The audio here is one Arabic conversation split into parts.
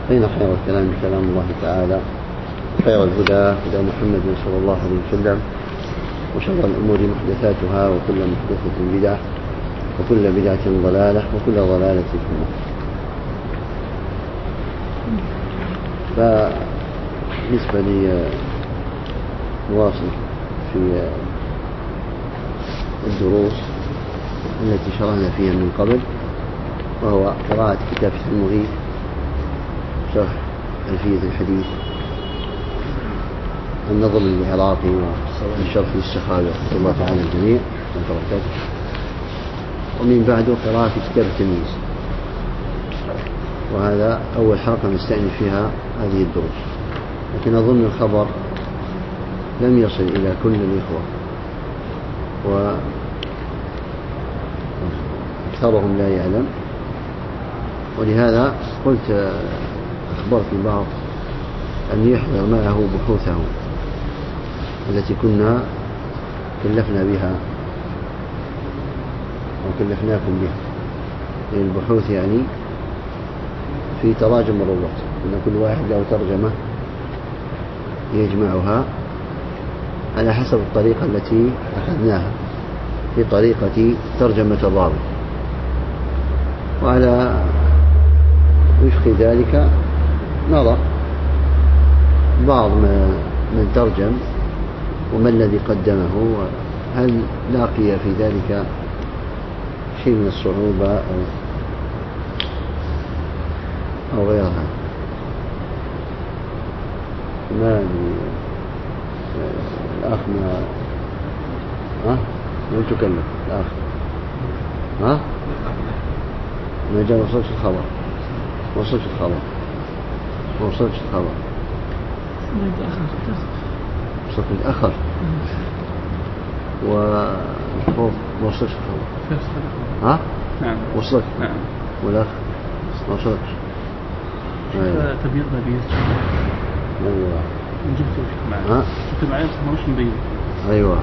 فإن خير الكلام كلام الله تعالى، خير الهدى هدى محمد صلى الله عليه وسلم، وشر الأمور محدثاتها، وكل محدثة بدعة، وكل بدعة ضلالة، وكل ضلالة في النار. فبالنسبة لي نواصل في الدروس التي شرحنا فيها من قبل، وهو قراءة كتاب المغيث شرح ألفية الحديث النظم العراقي والشرح للسخاوي رحمه الله تعالى الجميع وبركاته. ومن بعده قراءة كتاب التمييز، وهذا أول حلقة نستأنف فيها هذه الدروس، لكن أظن الخبر لم يصل إلى كل الإخوة وأكثرهم لا يعلم، ولهذا قلت أخبرت البعض أن يحضر معه بحوثه التي كنا كلفنا بها وكلفناكم بها، البحوث يعني في تراجم الرواة، أن كل واحد له ترجمة يجمعها على حسب الطريقة التي أخذناها في طريقة ترجمة الراوي، وعلى وفق ذلك نرى بعض من ترجم وما الذي قدمه، هل لاقي في ذلك شيء من الصعوبة أو غيرها. ما الأخ ما تكلم الأخ ما جاء وصلت الخبر وصلت متأخر ووصلت الخبر. نعم وصلت. نعم. والأخ ما وصلت. تبيض نبيض. أيوة. جبته معي. جبته معي بس مش مبين. أيوة.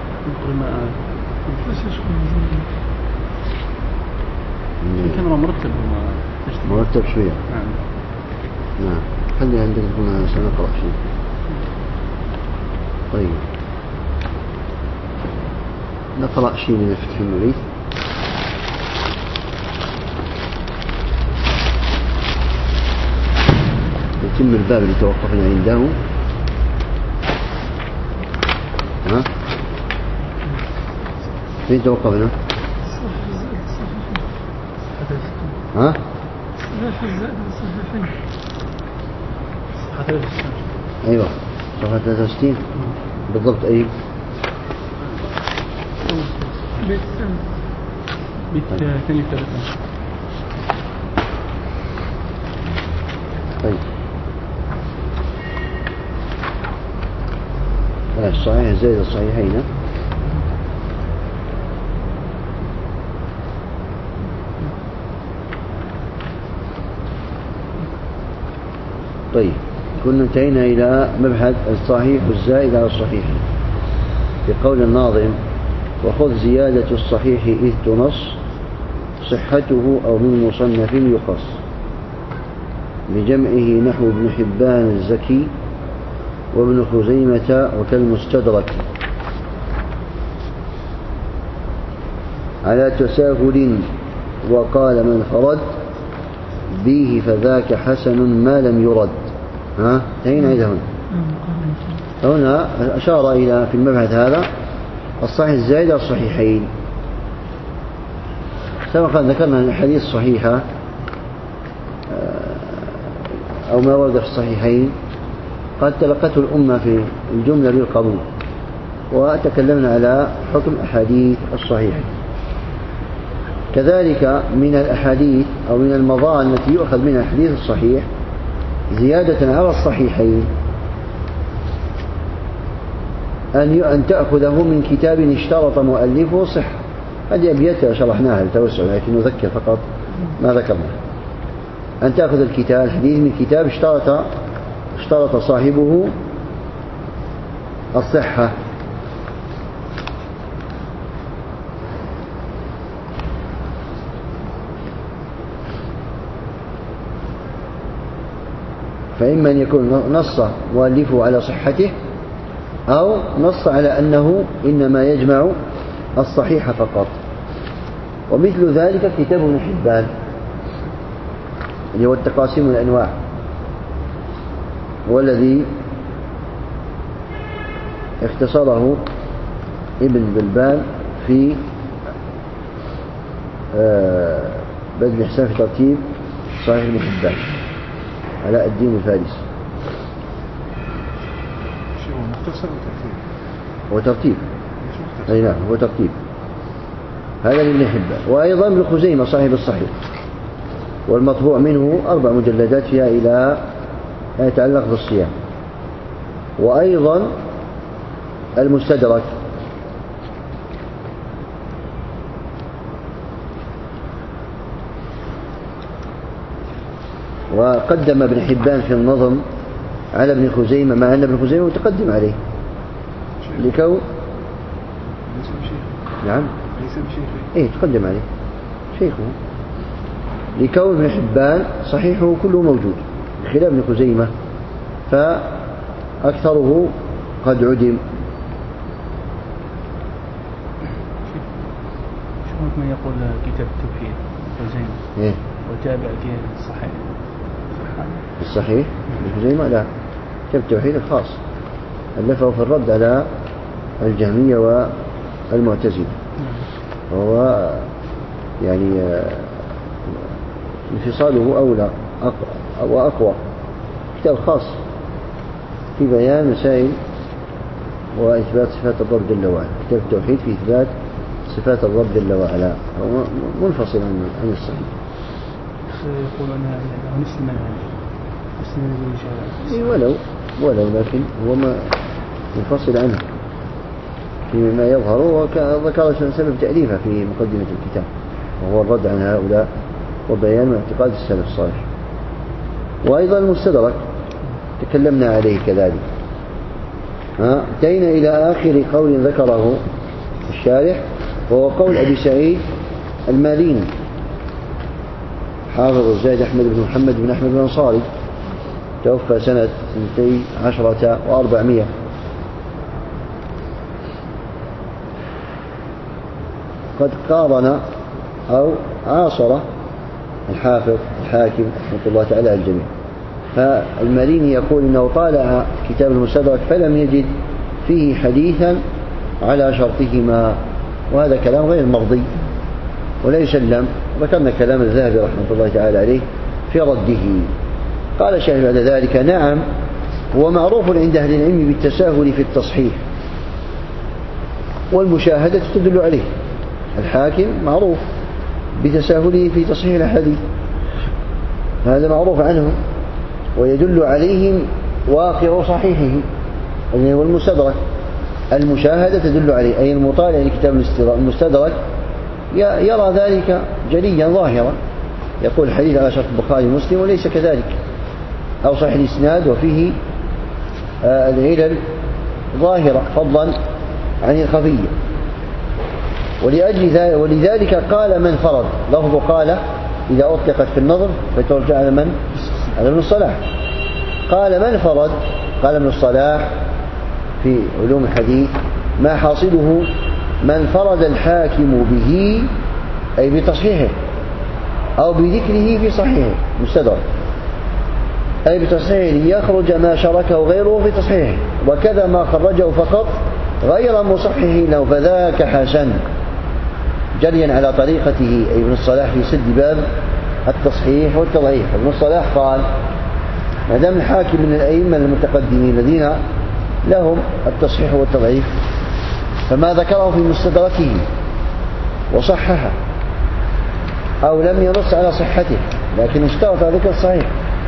الكاميرا مرتب شوية. نعم. خلي عندنا هنا سنقرأ شيء. طيب نقرأ شيء من فتح المغيث. يتم الباب اللي توقفنا عنده. فين توقفنا؟ أيوة صفحة 63 بالضبط. أي بيت ثاني ثلاثة. طيب الصحيح زائد الصحيحين. طيب كنا انتهينا إلى مبحث الصحيح والزائد على الصحيح بقول الناظم: وخذ زيادة الصحيح إذ تنص صحته أو من مصنف يقص، بجمعه نحو ابن حبان الزكي وابن خزيمة وكالمستدرك، على تساهل وقال من فرد به فذاك حسن ما لم يرد. انتهينا هنا أشار إلى في المبحث هذا الصحيح الزائد على الصحيحين. سبق ذكرنا الحديث الصحيحة أو ما ورد في الصحيحين قد تلقته الأمة في الجملة بالقبول، وتكلمنا على حكم أحاديث الصحيح. كذلك من الأحاديث أو من المظان التي يؤخذ منها الحديث الصحيح زيادة على الصحيحين أن تأخذه من كتاب اشترط مؤلفه صحة. هذه أبيات شرحناها للتوسع، لكن نذكر فقط ما ذكرنا. أن تأخذ الحديث من كتاب اشترط صاحبه الصحة. فإما أن يكون نص مؤلفه على صحته أو نص على أنه إنما يجمع الصحيح فقط. ومثل ذلك كتاب ابن حبان اللي هو التقاسيم الأنواع، والذي اختصره ابن بلبان في بدء الإحسان في ترتيب صحيح ابن حبان علاء الدين الفارسي. هو ترتيب، أي نعم هو ترتيب، هذا لابن حبان. وأيضا ابن خزيمة صاحب الصحيح، والمطبوع منه 4 مجلدات فيها إلى ما يتعلق بالصيام. وأيضا المستدرك وقدم ابن حبان في النظم على ابن خزيمة، مع أن ابن خزيمة متقدم عليه لكون نعم تقدم عليه شيخه، لكون ابن حبان صحيحه كله موجود بخلاف ابن خزيمة فأكثره قد عدم. شو من يقول كتاب التوحيد خزيمة وتابع فيه الصحيح؟ الصحيح ابن خزيمة لا، كتاب التوحيد الخاص ألفه في الرد على الجهمية والمعتزلة، وهو يعني انفصاله أولى وأقوى، كتاب خاص في بيان مسائل وإثبات صفات الرب جل وعلا. كتاب التوحيد في إثبات صفات الرب جل وعلا، هو منفصل عن الصحيح. يقول أنها نفس المنهج ولو لكن هو ما منفصل عنه فيما يظهر، وذكر سبب تأليفه في مقدمة الكتاب وهو الرد عن هؤلاء وبيان اعتقاد السلف الصالح. وأيضا المستدرك تكلمنا عليه كذلك. أتينا إلى آخر قول ذكره الشارح، وهو قول أبي سعيد الماليني حافظ الزاهد أحمد بن محمد بن أحمد الأنصاري، توفى سنة 12 و400. قد قارن أو عاصر الحافظ الحاكم رحمة الله تعالى على الجميع. فالماليني يقول إنه طالع كتاب المستدرك فلم يجد فيه حديثا على شرطهما، وهذا كلام غير مرضي ولا يسلم. ذكرنا كلام الذهبي رحمة الله تعالى عليه في رده. قال الشيخ بعد ذلك: نعم، هو معروف عند أهل العلم بالتساهل في التصحيح والمشاهدة تدل عليه. الحاكم معروف بتساهله في تصحيح الأحاديث، هذا معروف عنه، ويدل عليهم واقع صحيحه الذي هو المستدرك. المشاهدة تدل عليه، أي المطالع لكتاب المستدرك يرى ذلك جليا ظاهرا، يقول الحديث على شرط البخاري ومسلم وليس كذلك، أو صحيح الإسناد وفيه العلل ظاهرة فضلا عن الخفية. ولذلك قال من فرض، لفظ قال إذا أطلقت في النظر فترجع على من؟ على ابن الصلاح. قال من فرض، قال ابن الصلاح في علوم الحديث: ما حاصله من فرض الحاكم به، أي بتصحيحه أو بذكره في صحيحه مستدرك، أي بتصحيحه ليخرج ما شاركه غيره في تصحيحه، وكذا ما خرجه فقط غير مصحح له فذاك حسن، جريا على طريقته أي ابن الصلاح في سد باب التصحيح والتضعيف. ابن الصلاح قال: ما دام الحاكم من الأئمة المتقدمين الذين لهم التصحيح والتضعيف، فما ذكره في مستدركه وصححه أو لم ينص على صحته لكن اشترط ذكر الصحيح،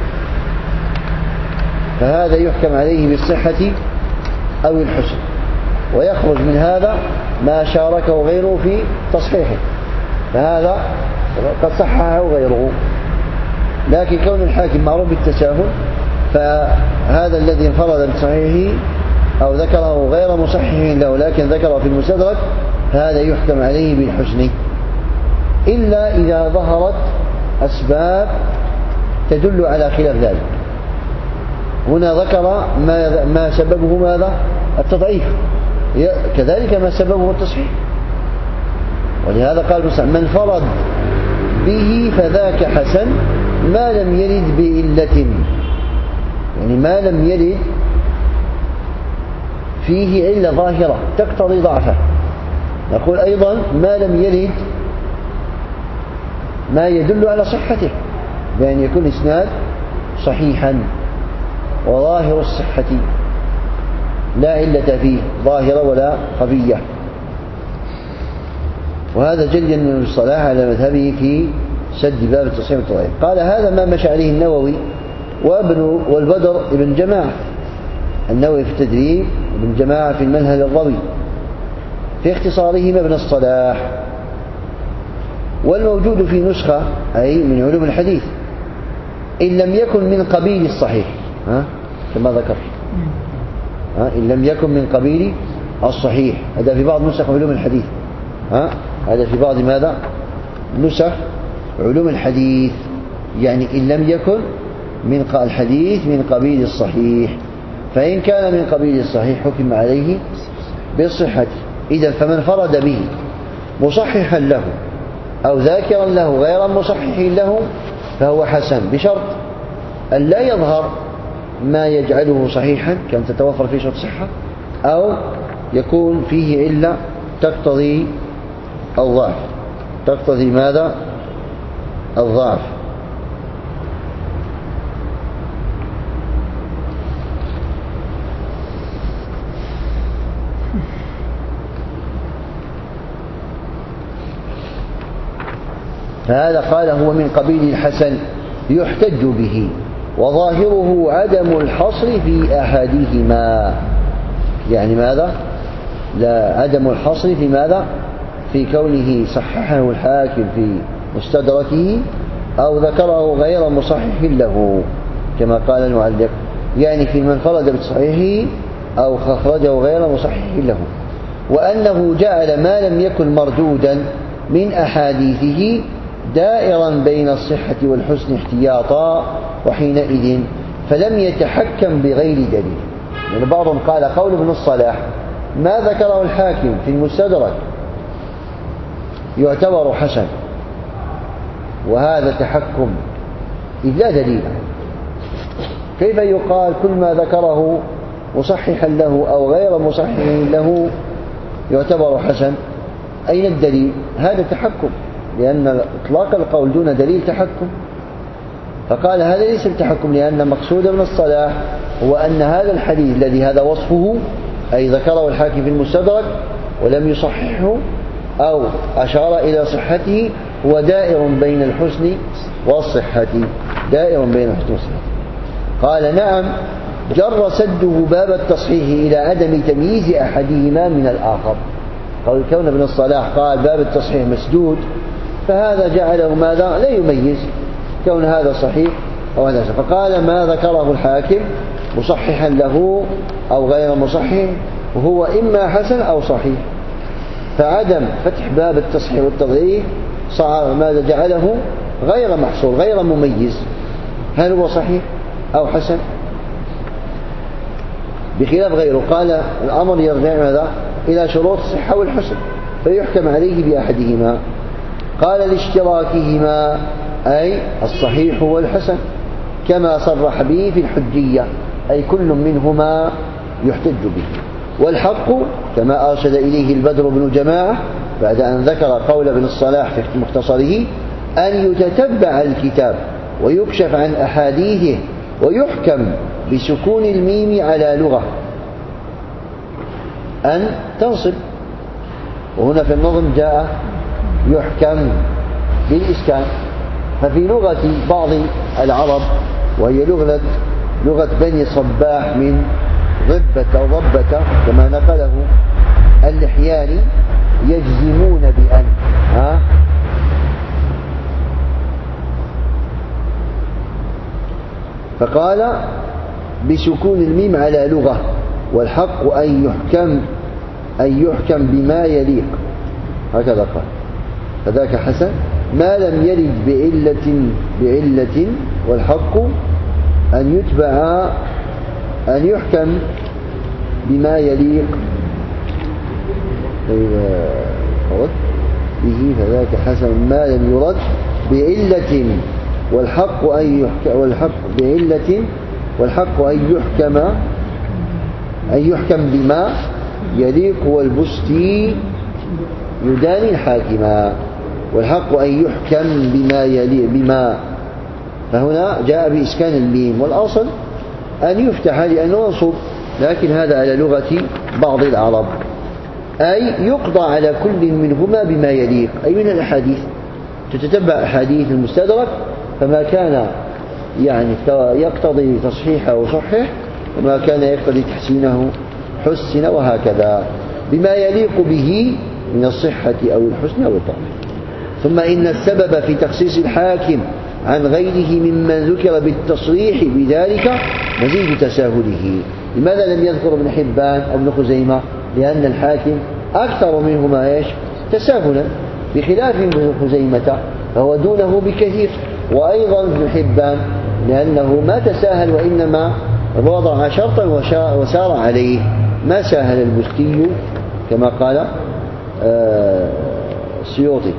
فهذا يحكم عليه بالصحة أو الحسن، ويخرج من هذا ما شاركه غيره في تصحيحه، فهذا قد صححه غيره. لكن كون الحاكم معروف بالتساهل، فهذا الذي انفرد بصحيحه أو ذكره غير مصحح له لكن ذكره في المستدرك، هذا يحكم عليه بالحسن، إلا إذا ظهرت أسباب تدل على خلاف ذلك. هنا ذكر ما سببه ماذا؟ التضعيف، كذلك ما سببه التصحيح. ولهذا قال من فرد به فذاك حسن ما لم يرد بإلة، يعني ما لم يرد فيه علة ظاهرة تقتضي ضعفه. نقول أيضا ما لم يرد ما يدل على صحته، بأن يكون إسناد صحيحا وظاهر الصحة لا علة فيه ظاهرة ولا خفية. وهذا جلي من الصلاح على مذهبه في سد باب التصحيح والتضعيف. قال هذا ما مشى عليه النووي والبدر ابن جماعة، النووي في التدريب ابن جماعة في المنهل الروي في اختصارهما ابن الصلاح. والموجود في نسخة أي من علوم الحديث إن لم يكن من قبيل الصحيح، كما ذكر، إن لم يكن من قبيل الصحيح. هذا في بعض نسخ علوم الحديث، هذا في بعض ماذا؟ نسخ علوم الحديث، يعني إن لم يكن من الحديث من قبيل الصحيح. فإن كان من قبيل الصحيح حكم عليه بالصحة. إذا فمن فرد به مصححا له أو ذاكرا له غير مصحح له فهو حسن، بشرط أن لا يظهر ما يجعله صحيحا، كان تتوفر فيه شرط صحة، أو يكون فيه علة تقتضي الضعف. تقتضي ماذا؟ الضعف. فهذا قال هو من قبيل الحسن يحتج به، وظاهره عدم الحصر في أحدهما. يعني ماذا؟ لا عدم الحصر في ماذا؟ في كونه صححه الحاكم في مستدركه أو ذكره غير مصحح له كما قال المعلق، يعني في من فرد بصحيحه أو أخرجه غير مصحح له. وأنه جعل ما لم يكن مردودا من أحاديثه دائرا بين الصحة والحسن احتياطا، وحينئذ فلم يتحكم بغير دليل. يعني بعضهم قال قول ابن الصلاح ما ذكره الحاكم في المستدرك يعتبر حسن، وهذا تحكم إذ لا دليل. كيف يقال كل ما ذكره مصححا له أو غير مصحح له يعتبر حسن؟ أين الدليل؟ هذا تحكم، لأن إطلاق القول دون دليل تحكم. فقال هذا ليس التحكم، لأن مقصود ابن الصلاح هو أن هذا الحديث الذي هذا وصفه أي ذكره الحاكم في المستدرك ولم يصححه أو أشار إلى صحته هو دائر بين الحسن والصحة، دائر بين الحسن والصحة. قال نعم جر سده باب التصحيح إلى عدم تمييز أحدهما من الآخر. قال كون ابن الصلاح قال باب التصحيح مسدود، فهذا جعله ماذا؟ لا يميز كون هذا صحيح أو هذا صحيح. فقال ما ذكره الحاكم مصححا له أو غير مصحح وهو إما حسن أو صحيح. فعدم فتح باب التصحيح والتضعيف صار ماذا؟ جعله غير محصور غير مميز، هل هو صحيح أو حسن؟ بخلاف غيره قال الأمر يرجع ماذا؟ إلى شروط الصحة والحسن فيحكم عليه بأحدهما. قال لاشتراكهما أي الصحيح والحسن كما صرح به في الحجية، أي كل منهما يحتج به. والحق كما أرشد إليه البدر بن جماعة بعد أن ذكر قول ابن الصلاح في مختصره أن يتتبع الكتاب ويكشف عن أحاديثه ويحكم بسكون الميم على لغة أن تنصب، وهنا في النظم جاء يحكم بالإسكان. ففي لغة بعض العرب وهي لغة بني صباح من ضبة أو ضبة كما نقله اللحياني يجزمون بأن فقال بسكون الميم على لغة، والحق أن يحكم بما يليق، هكذا قال. فذاك حسن ما لم يرد بعلة، والحق أن يتبع أن يحكم بما يليق به فذاك حسن ما لم يرد بعلة والحق أن يحكم بما يليق والبستي يداني الحاكما. والحق أن يحكم بما يليق بما، فهنا جاء بإسكان الميم، والأصل أن يفتح لأنه منصوب، لكن هذا على لغة بعض العرب، أي يقضى على كل منهما بما يليق، أي من الأحاديث. تتتبع أحاديث المستدرك، فما كان يعني يقتضي تصحيحه وصحح، وما كان يقتضي تحسينه حسن، وهكذا بما يليق به من الصحة أو الحسن أو الضعف. ثم إن السبب في تخصيص الحاكم عن غيره ممن ذكر بالتصريح بذلك مزيد تساهله. لماذا لم يذكر ابن حبان أو ابن خزيمة؟ لأن الحاكم أكثر منهما تساهلا، بخلاف ابن خزيمة فهو دونه بكثير، وأيضا ابن حبان لأنه ما تساهل، وإنما وضع شرطا وسار عليه، ما ساهل البستي كما قال السيوطي،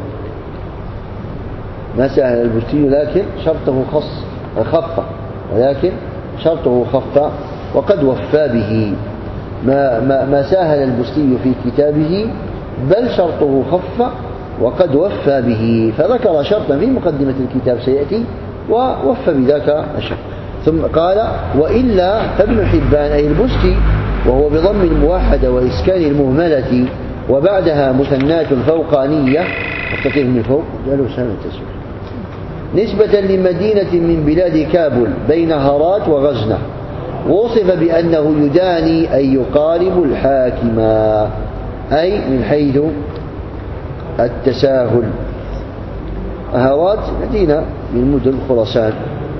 ما ساهل البستي لكن شرطه خف، ولكن شرطه خف وقد وفى به. ما ساهل البستي في كتابه، بل شرطه خف وقد وفى به، فذكر شرطا في مقدمة الكتاب سيأتي ووفى بذاك الشرط. ثم قال: وإلا فابن حبان أي البستي، وهو بضم الموحدة وإسكان المهملة وبعدها مثنات فوقانية مستقيم من فوق جعلوا سنة تسويق، نسبة لمدينة من بلاد كابل بين هرات وغزنة، وصف بأنه يداني أي يقارب الحاكم، أي من حيث التساهل. هرات مدينة من مدن خراسان،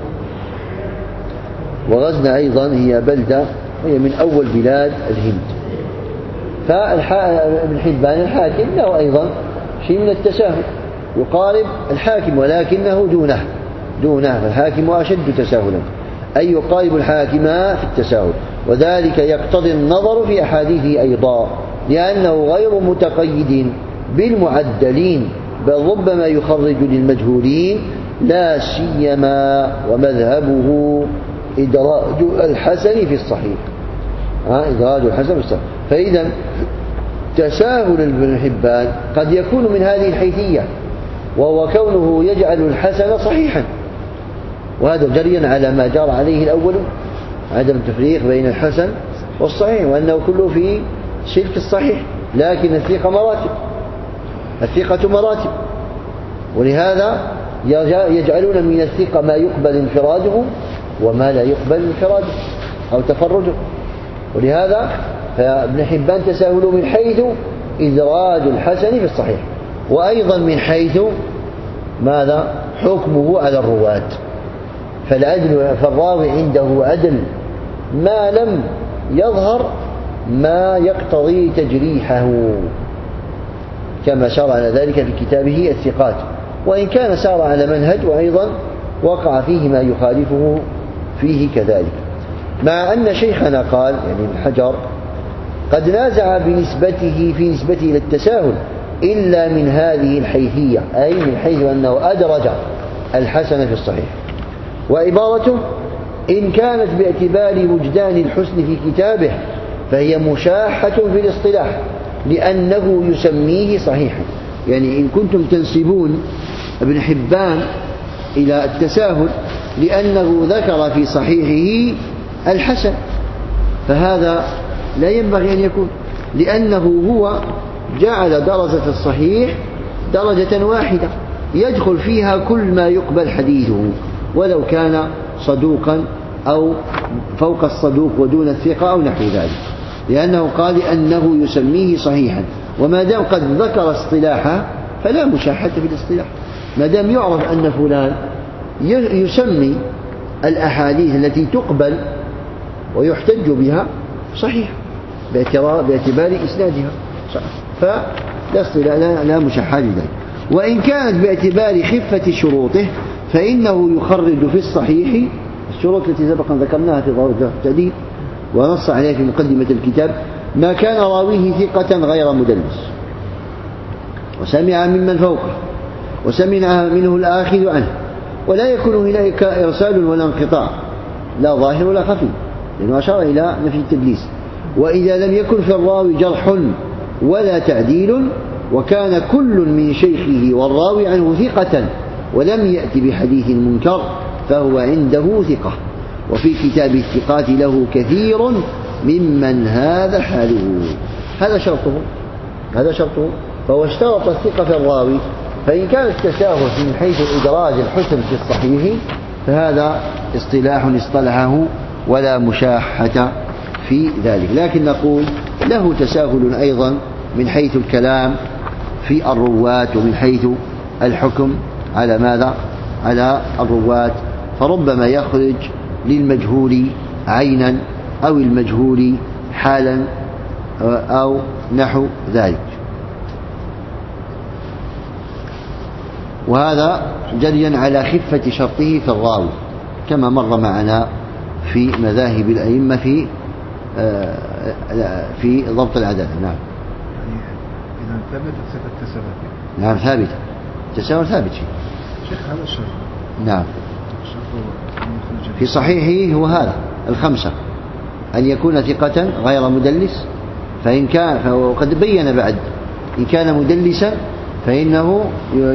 وغزنة أيضا هي بلدة هي من أول بلاد الهند. فابن حبان الحاكم له أيضا شيء من التساهل، يقارب الحاكم ولكنه دونه، فالحاكم أشد تساهلا، أي يقارب الحاكم في التساهل، وذلك يقتضي النظر في أحاديثه أيضا، لأنه غير متقيد بالمعدلين، بل ربما يخرج للمجهولين، لا سيما ومذهبه إدراج الحسن في الصحيح. إدراج الحسن في الصحيح. فإذا تساهل ابن حبان قد يكون من هذه الحيثية، وهو كونه يجعل الحسن صحيحا، وهذا جريا على ما جرى عليه الأول، عدم التفريق بين الحسن والصحيح، وأنه كله في شرك الصحيح، لكن الثقة مراتب، ولهذا يجعلون من الثقة ما يقبل انفراده وما لا يقبل انفراده أو تفرده. ولهذا فابن حبان تساهل من حيث إدراج الحسن في الصحيح، وأيضا من حيث ماذا حكمه على الرواة، فالراوي عنده عدل ما لم يظهر ما يقتضي تجريحه، كما شرع على ذلك في كتابه الثقات، وإن كان سار على منهج وأيضا وقع فيه ما يخالفه فيه كذلك. مع أن شيخنا قال يعني ابن حجر قد نازع في نسبته إلى التساهل إلا من هذه الحيثية، أي من حيث أنه أدرج الحسن في الصحيح. وعبارته إن كانت باعتبار وجدان الحسن في كتابه فهي مشاحة في الاصطلاح لأنه يسميه صحيحا. يعني إن كنتم تنسبون ابن حبان إلى التساهل لأنه ذكر في صحيحه الحسن، فهذا لا ينبغي أن يكون، لأنه هو جعل درجة الصحيح درجة واحدة يدخل فيها كل ما يقبل حديثه، ولو كان صدوقا أو فوق الصدوق ودون الثقة أو نحو ذلك، لأنه قال أنه يسميه صحيحا. وما دام قد ذكر اصطلاحه فلا مشاحة في الاصطلاح، ما دام يعرف أن فلان يسمي الأحاديث التي تقبل ويحتج بها صحيح باعتبار إسنادها، فلا مشاحة لذلك. وإن كانت باعتبار خفة شروطه فإنه يخرج في الصحيح الشروط التي سبقا ذكرناها في ضوابط التعديل، ونص عليه في مقدمة الكتاب ما كان راويه ثقة غير مدلس وسمع ممن فوقه وسمع منه الآخذ عنه، ولا يكون هناك إرسال ولا انقطاع لا ظاهر ولا خفي، لأنه أشار إلى نفي التدليس. وإذا لم يكن في الراوي جرح ولا تعديل وكان كل من شيخه والراوي عنه ثقة ولم يأت بحديث منكر فهو عنده ثقة. وفي كتاب الثقات له كثير ممن هذا حاله. هذا شرطه فهو اشترط الثقة في الراوي، فإن كان التشابه من حيث إدراج الحسن في الصحيح فهذا اصطلاح اصطلحه ولا مشاحة في ذلك، لكن نقول له تساهل أيضا من حيث الكلام في الرواة ومن حيث الحكم على ماذا؟ على الرواة، فربما يخرج للمجهول عينا أو المجهول حالا أو نحو ذلك. وهذا جريا على خفة شرطه في الراوي كما مر معنا في مذاهب الأئمة في ضبط العدالة. نعم. إذا ثبتت صفة التساهل. نعم ثابتة، التساهل ثابت فيه. شيخ هذا الشرط. نعم. في صحيحه هو هذا الخمسة: أن يكون ثقة غير مدلس، فإن كان وقد بين بعد إن كان مدلسا فإنه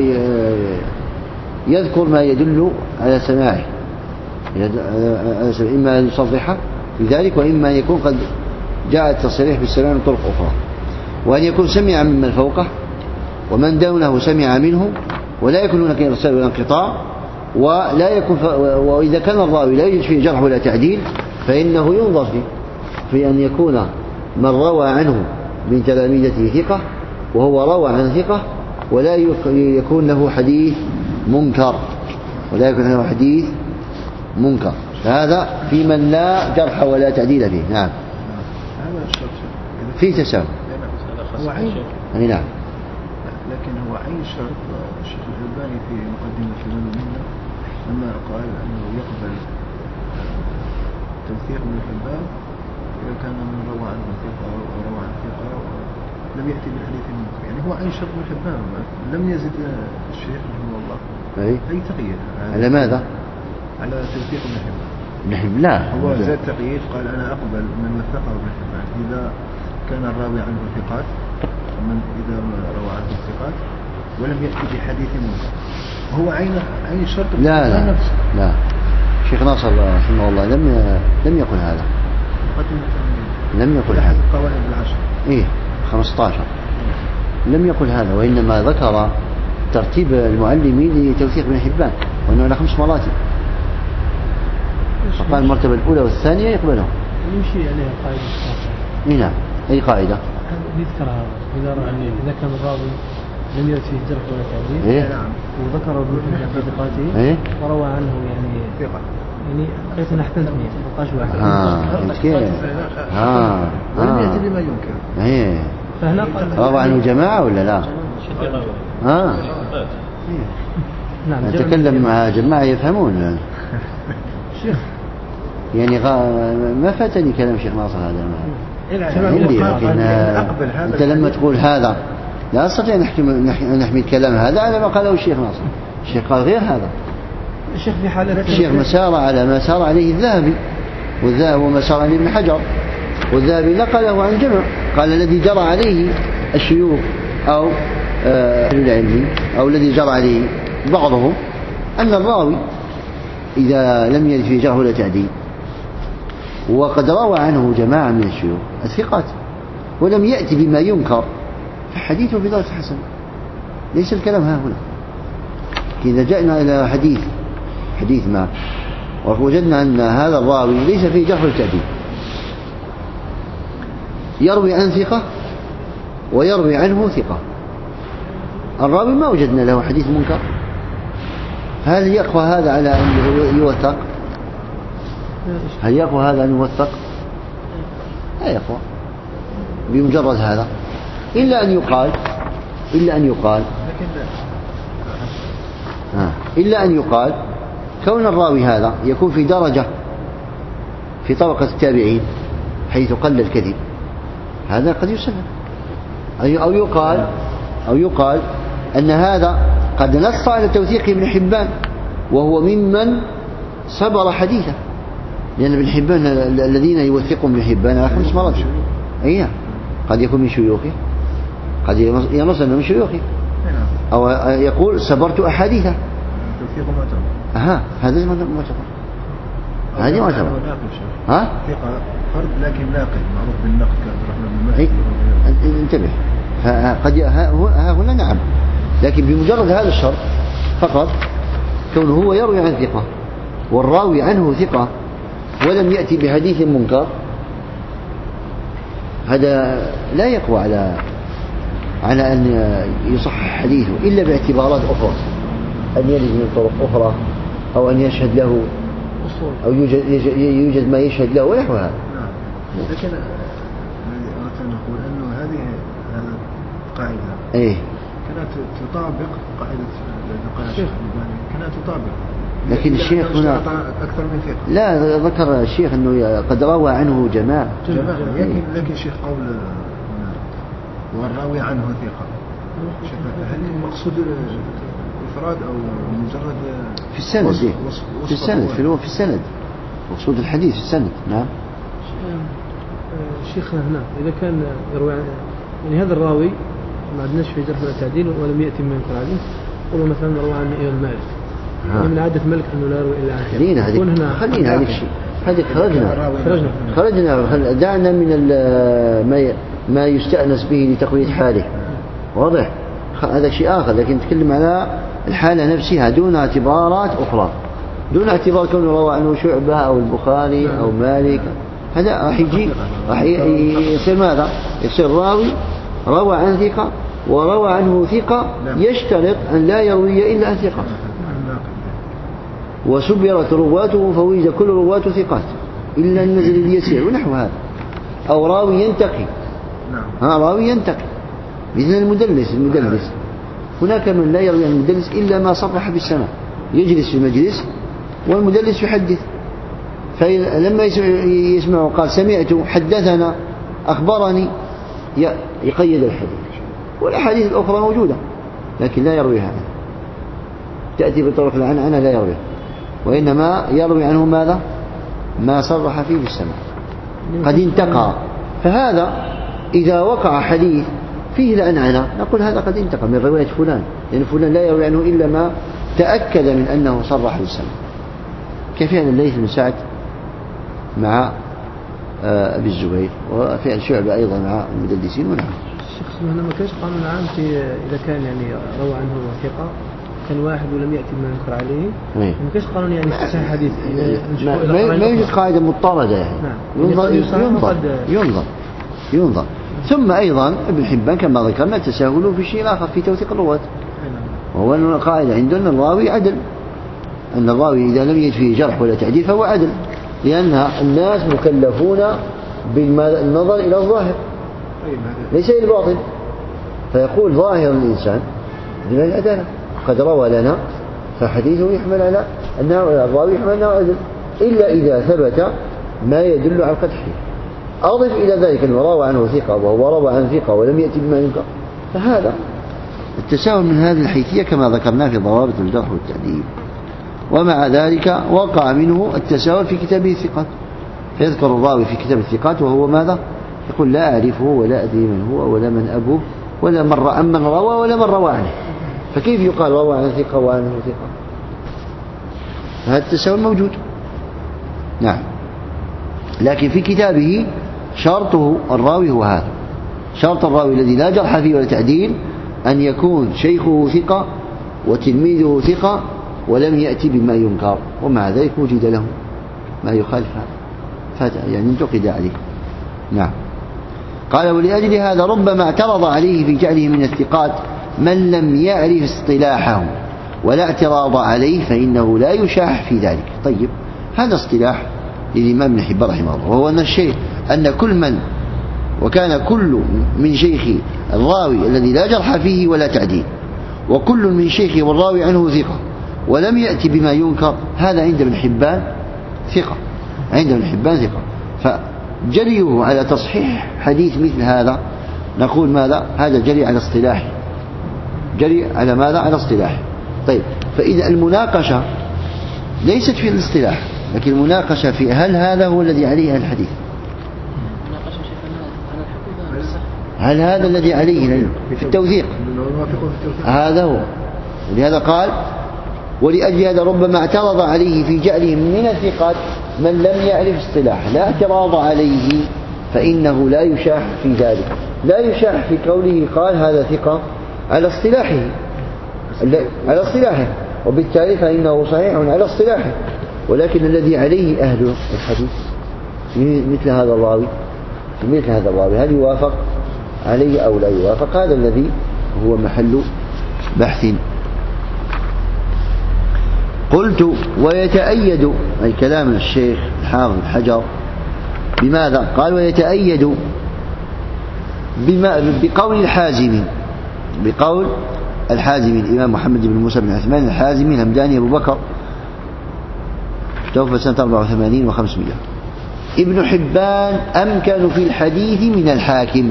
يذكر ما يدل على سماعه، إما أن يصرح بذلك وإما أن يكون قد جاء التصريح بالسماع من طرق أخرى، وأن يكون سمع ممن فوقه ومن دونه سمع منه، ولا يكون هناك إرسال ولا انقطاع، ولا يكون وإذا كان الراوي لا يوجد فيه جرح ولا تعديل فإنه ينظر في أن يكون من روى عنه من تلاميذته ثقة وهو روى عن ثقة، ولا يكون له حديث منكر، فهذا في من لا جرح ولا تعديل فيه. نعم. في تساهل. هو عين. أي نعم. لكن هو عين شرط الشيخ الألباني في مقدمة كلام منه لما قال أنه يقبل توثيق من الحبان إذا كان من روى عنه ثقة وروى عن ثقة لم يأتي بالحديث المنكر، يعني هو عين شرط من الحبان لم يزد الشيخ رحمه الله أي تقييد. على ماذا؟ على توثيق ابن حبان. لا، هو زاد تقييد، قال أنا أقبل من وثقه ابن حبان إذا كان الراوي عنه ثقات، ومن إذا روى عنه ثقات ولم يأتي بحديث منكر. هو عين شرط. لا شيخ ناصر رحمه الله لم يقل هذا. لم يقل هذا. قواعد العشر. إيه 15 لم يقل هذا، وإنما ذكر ترتيب المعلمين لتوثيق ابن حبان وأنه على 5 مراتب، فقال المرتبة الأولى والثانية يقبلهم. يمشي عليها قاعدة. نعم. أي قاعدة؟ يذكرها إذا كان الراوي لم يرد فيه جرح ولا تعديل. إيه؟ وذكر ابن حبان في ثقاته. إيه؟ وروى عنه يعني ثقة. يعني بحيث نحتنث نقاش واحد. ولم يأتي بما ينكر. إيه. فهنا روى عنه جماعة ولا لا؟ نعم. نتكلم مع جماعة يفهمون. شيخ يعني ما فاتني كلام شيخ ناصر هذا عندي، لكن أنت لما تقول هذا لا أستطيع أن نحمل كلام هذا على ما قاله الشيخ ناصر. الشيخ قال غير هذا. الشيخ في حالة الشيخ مسار على ما سار عليه الذهبي، والذهب وما سار عليه ابن حجر، والذهبي نقله عن جمع، قال الذي جرى عليه الشيوخ أو أهل العلم أو الذي جرى عليه بعضهم أن الراوي إذا لم يرد فيه جرح ولا تعديل وقد روى عنه جماعة من الشيوخ الثقات ولم يأتي بما ينكر فحديثه في درجة حسن. ليس الكلام ها هنا. إذا جاءنا إلى حديث ما ووجدنا أن هذا الراوي ليس فيه جرح ولا تعديل، يروي عن ثقة ويروي عنه ثقة، الراوي ما وجدنا له حديث منكر، هل يقوى هذا على أن يوثق؟ هل يقوى هذا أن يوثق؟ لا يقوى بمجرد هذا، إلا أن يقال كون الراوي هذا يكون في درجة في طبقة التابعين حيث قل الكذب، هذا قد يسلم. أو يقال أن هذا قد نص على توثيق ابن حبان وهو ممن صبر حديثه، لأن ابن حبان الذين يوثقون ابن حبان على 5 مرات. قد يكون من شيوخه، قد ينص أنه من شيوخه، أو يقول صبرت أحاديثه. هذا معتبر. هذه معتبر. ثقة فرد لكن ناقل معروف بالنقد كعبد الرحمن بن مهدي. انتبه، قد ها هنا نعم، لكن بمجرد هذا الشرط فقط، كونه هو يروي عن ثقة والراوي عنه ثقة ولم يأتي بحديث منكر، هذا لا يقوى على أن يصحح حديثه إلا باعتبارات أخرى، أن يرد من طرق أخرى، أو أن يشهد له، أو يوجد ما يشهد له ونحو هذا. لكن أردت أن أقول أنه هذه القاعدة كانت تطابق قاعدة الشيخ الألباني، كانت تطابق، لكن الشيخ هنا أكثر من ثقة. لا، ذكر الشيخ أنه قد روى عنه جماعة. لكن الشيخ قول والراوي عنه ثقة، هل المقصود إفراد أو مجرد في السند؟ في السند، في السند، مقصود الحديث في السند. نعم. شيخنا هنا إذا كان يروي يعني هذا الراوي ما عندناش في جرح ولا تعديل ولم يأتي من ينكر عليه، قولوا مثلا روى عن إمام مالك، يعني من عادة مالك أنه لا يروي إلا عن ثقة. خلينا هذا الشيء، هذه خرجنا دعنا من ما يستأنس به لتقوية حاله، واضح؟ هذا شيء آخر، لكن نتكلم على الحالة نفسها دون اعتبارات أخرى، دون اعتبار كونه روى عنه شعبة أو البخاري أو مالك. هذا راح يصير ماذا؟ يصير راوي روى عن ثقة وروى عنه ثقة، يشترط أن لا يروي إلا عن ثقة، وسبرت رواته فوجد كل رواته ثقات إلا النزل اليسير ونحو هذا. أو راوي ينتقي، راوي ينتقي مثل المدلس. هناك من لا يروي عن المدلس إلا ما صرح بالسماع، يجلس في المجلس والمدلس يحدث، فلما يسمع قال سمعت، حدثنا، أخبرني، يقيد الحديث. والأحاديث الأخرى موجودة لكن لا يرويها عنه، تأتي بطرق العنعنة لا يرويها، وإنما يروي عنه ماذا؟ ما صرح فيه بالسماع، قد انتقى. فهذا إذا وقع حديث فيه العنعنة نقول هذا قد انتقى من رواية فلان، لأن فلان لا يروي عنه إلا ما تأكد من أنه صرح بالسماع، كفعل الليث بن سعد مع أبي الزبير، وفعل شعبة أيضا مع المدلسين. ونعم الشيخ هنا ما كانش قانون عام إذا كان يعني روى عنه ثقة كان واحد ولم يأتي ما ينكر عليه، ما كانش قانون يعني صحيح حديث، ما يوجد قاعدة مضطردة يعني. ينظر. ثم أيضا ابن حبان كما ذكرنا تساهلوا في شيء آخر في توثيق الرواة، وهو أن القاعدة عندنا الراوي عدل، أن الراوي إذا لم يجد فيه جرح ولا تعديل فهو عدل، لأن الناس مكلفون بالنظر إلى الظاهر ليس إلى الباطن، فيقول ظاهر الإنسان بما العدالة، قد روى لنا فحديثه يحمل على أنه الراوي يحمل أنه عدل، إلا إذا ثبت ما يدل على القدح. أضف إلى ذلك أنه روى عنه ثقة وهو روى عن ثقة ولم يأتي بما ينكر، فهذا التساهل من هذه الحيثية كما ذكرنا في ضوابط الجرح والتعديل. ومع ذلك وقع منه التساهل في كتابه الثقات، فيذكر الراوي في كتاب الثقات وهو ماذا؟ يقول لا أعرفه ولا أدري من هو ولا من أبوه ولا من روى ولا من روى عنه، فكيف يقال روى عن ثقة وعنه ثقة؟ هذا التساهل موجود. نعم، لكن في كتابه شرطه الراوي هو هذا، شرط الراوي الذي لا جرح فيه ولا تعديل أن يكون شيخه ثقة وتلميذه ثقة ولم يأتي بما ينكر، ومع ذلك وجد له ما يخالف هذا، يعني انتقد عليه. نعم. قال ولأجل هذا ربما اعترض عليه في جعله من الثقات من لم يعرف اصطلاحه ولا اعتراض عليه فإنه لا يشاح في ذلك. طيب، هذا اصطلاح للإمام ابن حبان رحمه الله، وهو أن الشيء أن كل من وكان كل من شيخ الراوي الذي لا جرح فيه ولا تعديل، وكل من شيخه والراوي عنه ثقة ولم يأتي بما ينكر، هذا عند ابن حبان ثقة، عند ابن حبان ثقة. جريه على تصحيح حديث مثل هذا نقول ماذا؟ هذا جري على اصطلاحه، جري على ماذا؟ على اصطلاحه. طيب، فإذا المناقشة ليست في الاصطلاح، لكن المناقشة في هل هذا هو الذي عليه الحديث، هل هذا الذي عليه في التوثيق، هذا هو. ولهذا قال ولأجل هذا ربما اعترض عليه في جعلهم من الثقات من لم يعرف اصطلاح، لا اعتراض عليه، فإنه لا يشاح في ذلك، لا يشاح في قوله قال هذا ثقة على اصطلاحه، على اصطلاحه، وبالتالي فإنه صحيح على اصطلاحه. ولكن الذي عليه أهل الحديث مثل هذا الراوي، مثل هذا الراوي، هل يوافق عليه أو لا يوافق؟ هذا الذي هو محل بحث. قلت ويتأيد، أي كلام الشيخ الحافظ بن حجر، بماذا؟ قال ويتأيد بقول الحازمي، بقول الحازمي الإمام محمد بن موسى بن عثمان الحازمي الهمداني أبو بكر، توفى سنة 84 و500. ابن حبان أمكن في الحديث من الحاكم،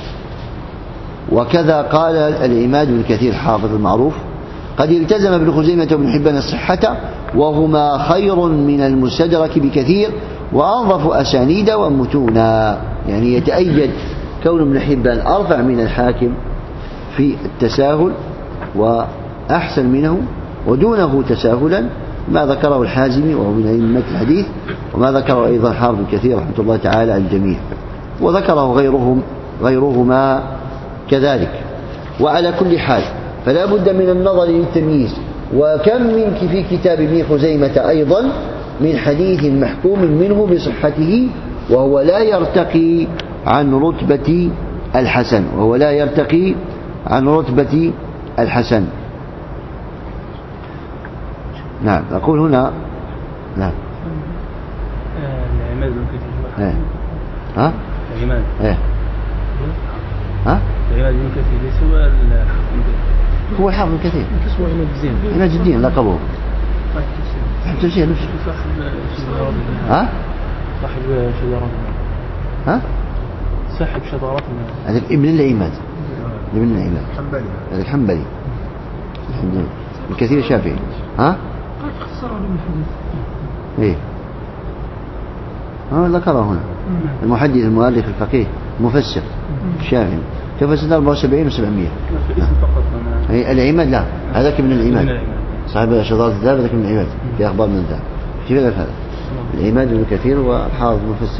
وكذا قال العماد بن كثير حافظ المعروف قد التزم ابن خزيمة وابن حبان الصحة وهما خير من المستدرك بكثير وأنظف أسانيد ومتونا. يعني يتأيد كون ابن حبان أرفع من الحاكم في التساهل وأحسن منه ودونه تساهلا، ما ذكره الحازمي وهو من أئمة الحديث، وما ذكره أيضا حافظ كثير رحمة الله تعالى على الجميع، وذكره غيرهما كذلك. وعلى كل حال فلا بد من النظر للتمييز. وكم منك في كتاب ابن خزيمة أيضا من حديث محكوم منه بصحته وهو لا يرتقي عن رتبة الحسن، وهو لا يرتقي عن رتبة الحسن. نعم، أقول هنا نعم العماد بن كثير. ها؟ العماد. ها؟ العماد بن كثير ليس هو الحافظ الكثير. اسمه عماد الدين. عماد الدين لقبه. صاحب تفسير نفسه. ها؟ صاحب شذرات. ها؟ صاحب شذرات. هذا ابن العماد. ابن العماد. حنبلي. هذا الحنبلي. الكثير الشافعي. ها؟ قد اختصر علم الحديث. ايه. ذكره هنا. المحدث المؤلف الفقيه المفسر الشافعي. توفى سنة 74 و700. العماد لا، هذاك من العماد. صاحب شذرات الذهب هذاك من العماد في أخبار من الذهب. كيف هذا؟ العماد بن كثير والحافظ المفسر.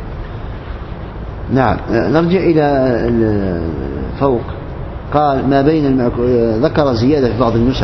نعم، نرجع إلى فوق. قال ما بين ذكر زيادة في بعض النسخ،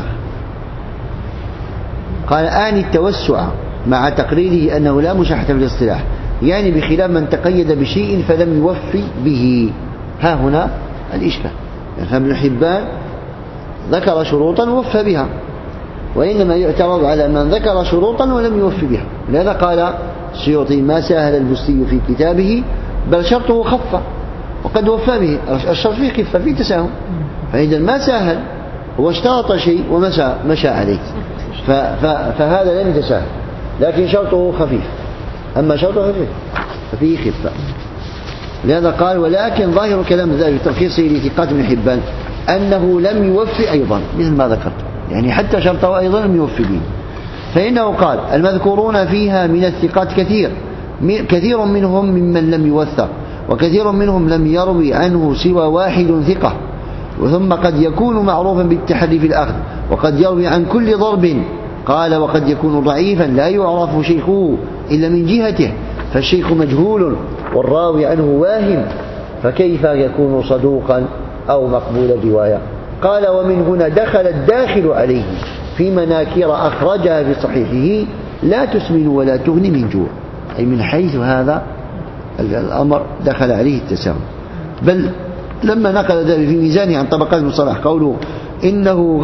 قال آن التوسع مع تقريره أنه لا مشاحة في الاصطلاح، يعني بخلاف من تقيد بشيء فلم يوفي به. ها هنا الإشكال، يعني ابن حبان ذكر شروطا ووفى بها، وإنما يعترض على من ذكر شروطا ولم يوفي بها. لذا قال السيوطي ما ساهل البستي في كتابه بل شرطه خف وقد وفى به. الشرط فيه خفة فيه تساهل، فإذا ما ساهل هو اشترط شيء ومشى عليه، فهذا لم يتساهل، لكن شرطه خفيف. أما شرطه خفيف ففيه خفة. لهذا قال ولكن ظاهر كلام ذلك تلخيصه لثقات ابن حبان أنه لم يوفي أيضا مثل ما ذكرت، يعني حتى شرطه أيضا لم يوفي به. فإنه قال المذكورون فيها من الثقات كثير منهم ممن لم يوثق، وكثير منهم لم يروي عنه سوى واحد ثقة، وثم قد يكون معروفا بالتحري في الأخذ، وقد يروي عن كل ضرب. قال وقد يكون ضعيفا لا يعرف شيخه إلا من جهته، فالشيخ مجهول والراوي عنه واهم، فكيف يكون صدوقا أو مقبول الرواية؟ قال ومن هنا دخل الداخل عليه في مناكير أخرجها في صحيحه لا تسمن ولا تغني من جوع، أي من حيث هذا الأمر دخل عليه التساهل. بل لما نقل ذلك في ميزانه عن طبقات ابن صلاح قوله إنه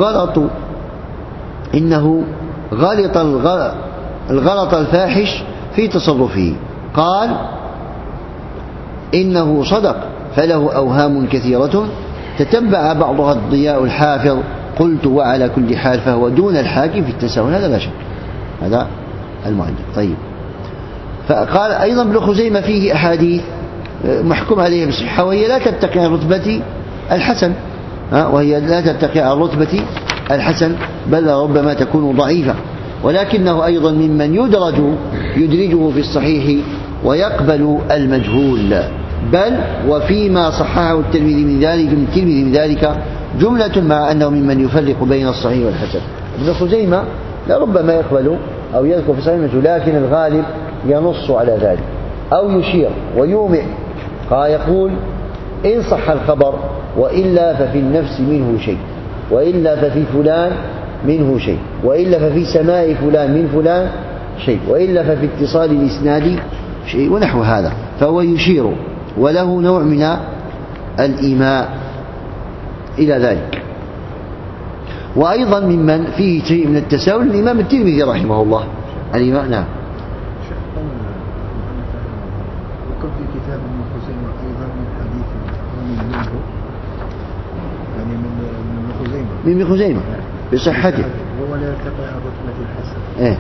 غلط الغلط الفاحش في تصرفه، قال إنه صدق فله أوهام كثيرة تتبع بعضها الضياء الحافظ. قلت وعلى كل حال فهو دون الحاكم في التساهل، هذا لا شك، هذا المعلم. طيب، فقال أيضا ابن خزيمة فيه أحاديث محكوم عليها بالصحة وهي لا تتقي على رتبة الحسن، وهي لا تتقي على رتبة الحسن، بل ربما تكون ضعيفة، ولكنه أيضا ممن يدرجه في الصحيح ويقبل المجهول. بل وفيما صححه الترمذي من ذلك جملة، مع أنه ممن يفرق بين الصحيح والحسن. ابن خزيمة لربما يقبل أو يذكر في صحيح المجهول، لكن الغالب ينص على ذلك أو يشير ويومئ، يقول إن صح الخبر وإلا ففي النفس منه شيء، وإلا ففي فلان منه شيء، وإلا ففي سماع فلان من فلان شيء، وإلا ففي اتصال الإسناد شيء، ونحو هذا. فهو يشير وله نوع من الإيماء إلى ذلك. وأيضا ممن فيه شيء من التساهل الإمام الترمذي رحمه الله. الإمام نعم. وكم في كتاب ابن خزيمة أيضا من حديث منه، يعني من ابن خزيمة بصحته، هو لا يرتقي عن رتبة الحسن. يعني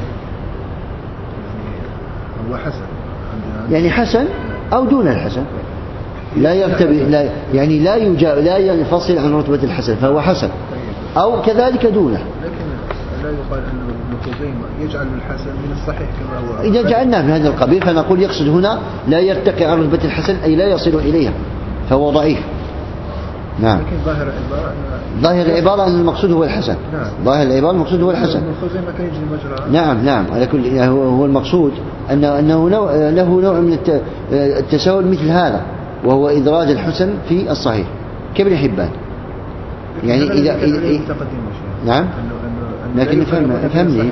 هو حسن، يعني حسن أو دون الحسن، لا يرتبط، لا ينفصل عن رتبة الحسن، فهو حسن أو كذلك دونه. لكن لا يقال أن ابن خزيمة يجعل الحسن من الصحيح كما هو. إذا جعلناه من هذا القبيل فنقول يقصد هنا لا يرتقي عن رتبة الحسن، أي لا يصل إليها، فهو ضعيف. نعم. لكن ظاهر العبارة أن المقصود هو الحسن. نعم. ظاهر العبارة المقصود هو الحسن. ابن خزيمة كان يجري مجرى. نعم على كل، هو المقصود أنه له نوع من التساهل مثل هذا، وهو إدراج الحسن في الصحيح كابن حبان. يعني إذا نعم، لكن فهمني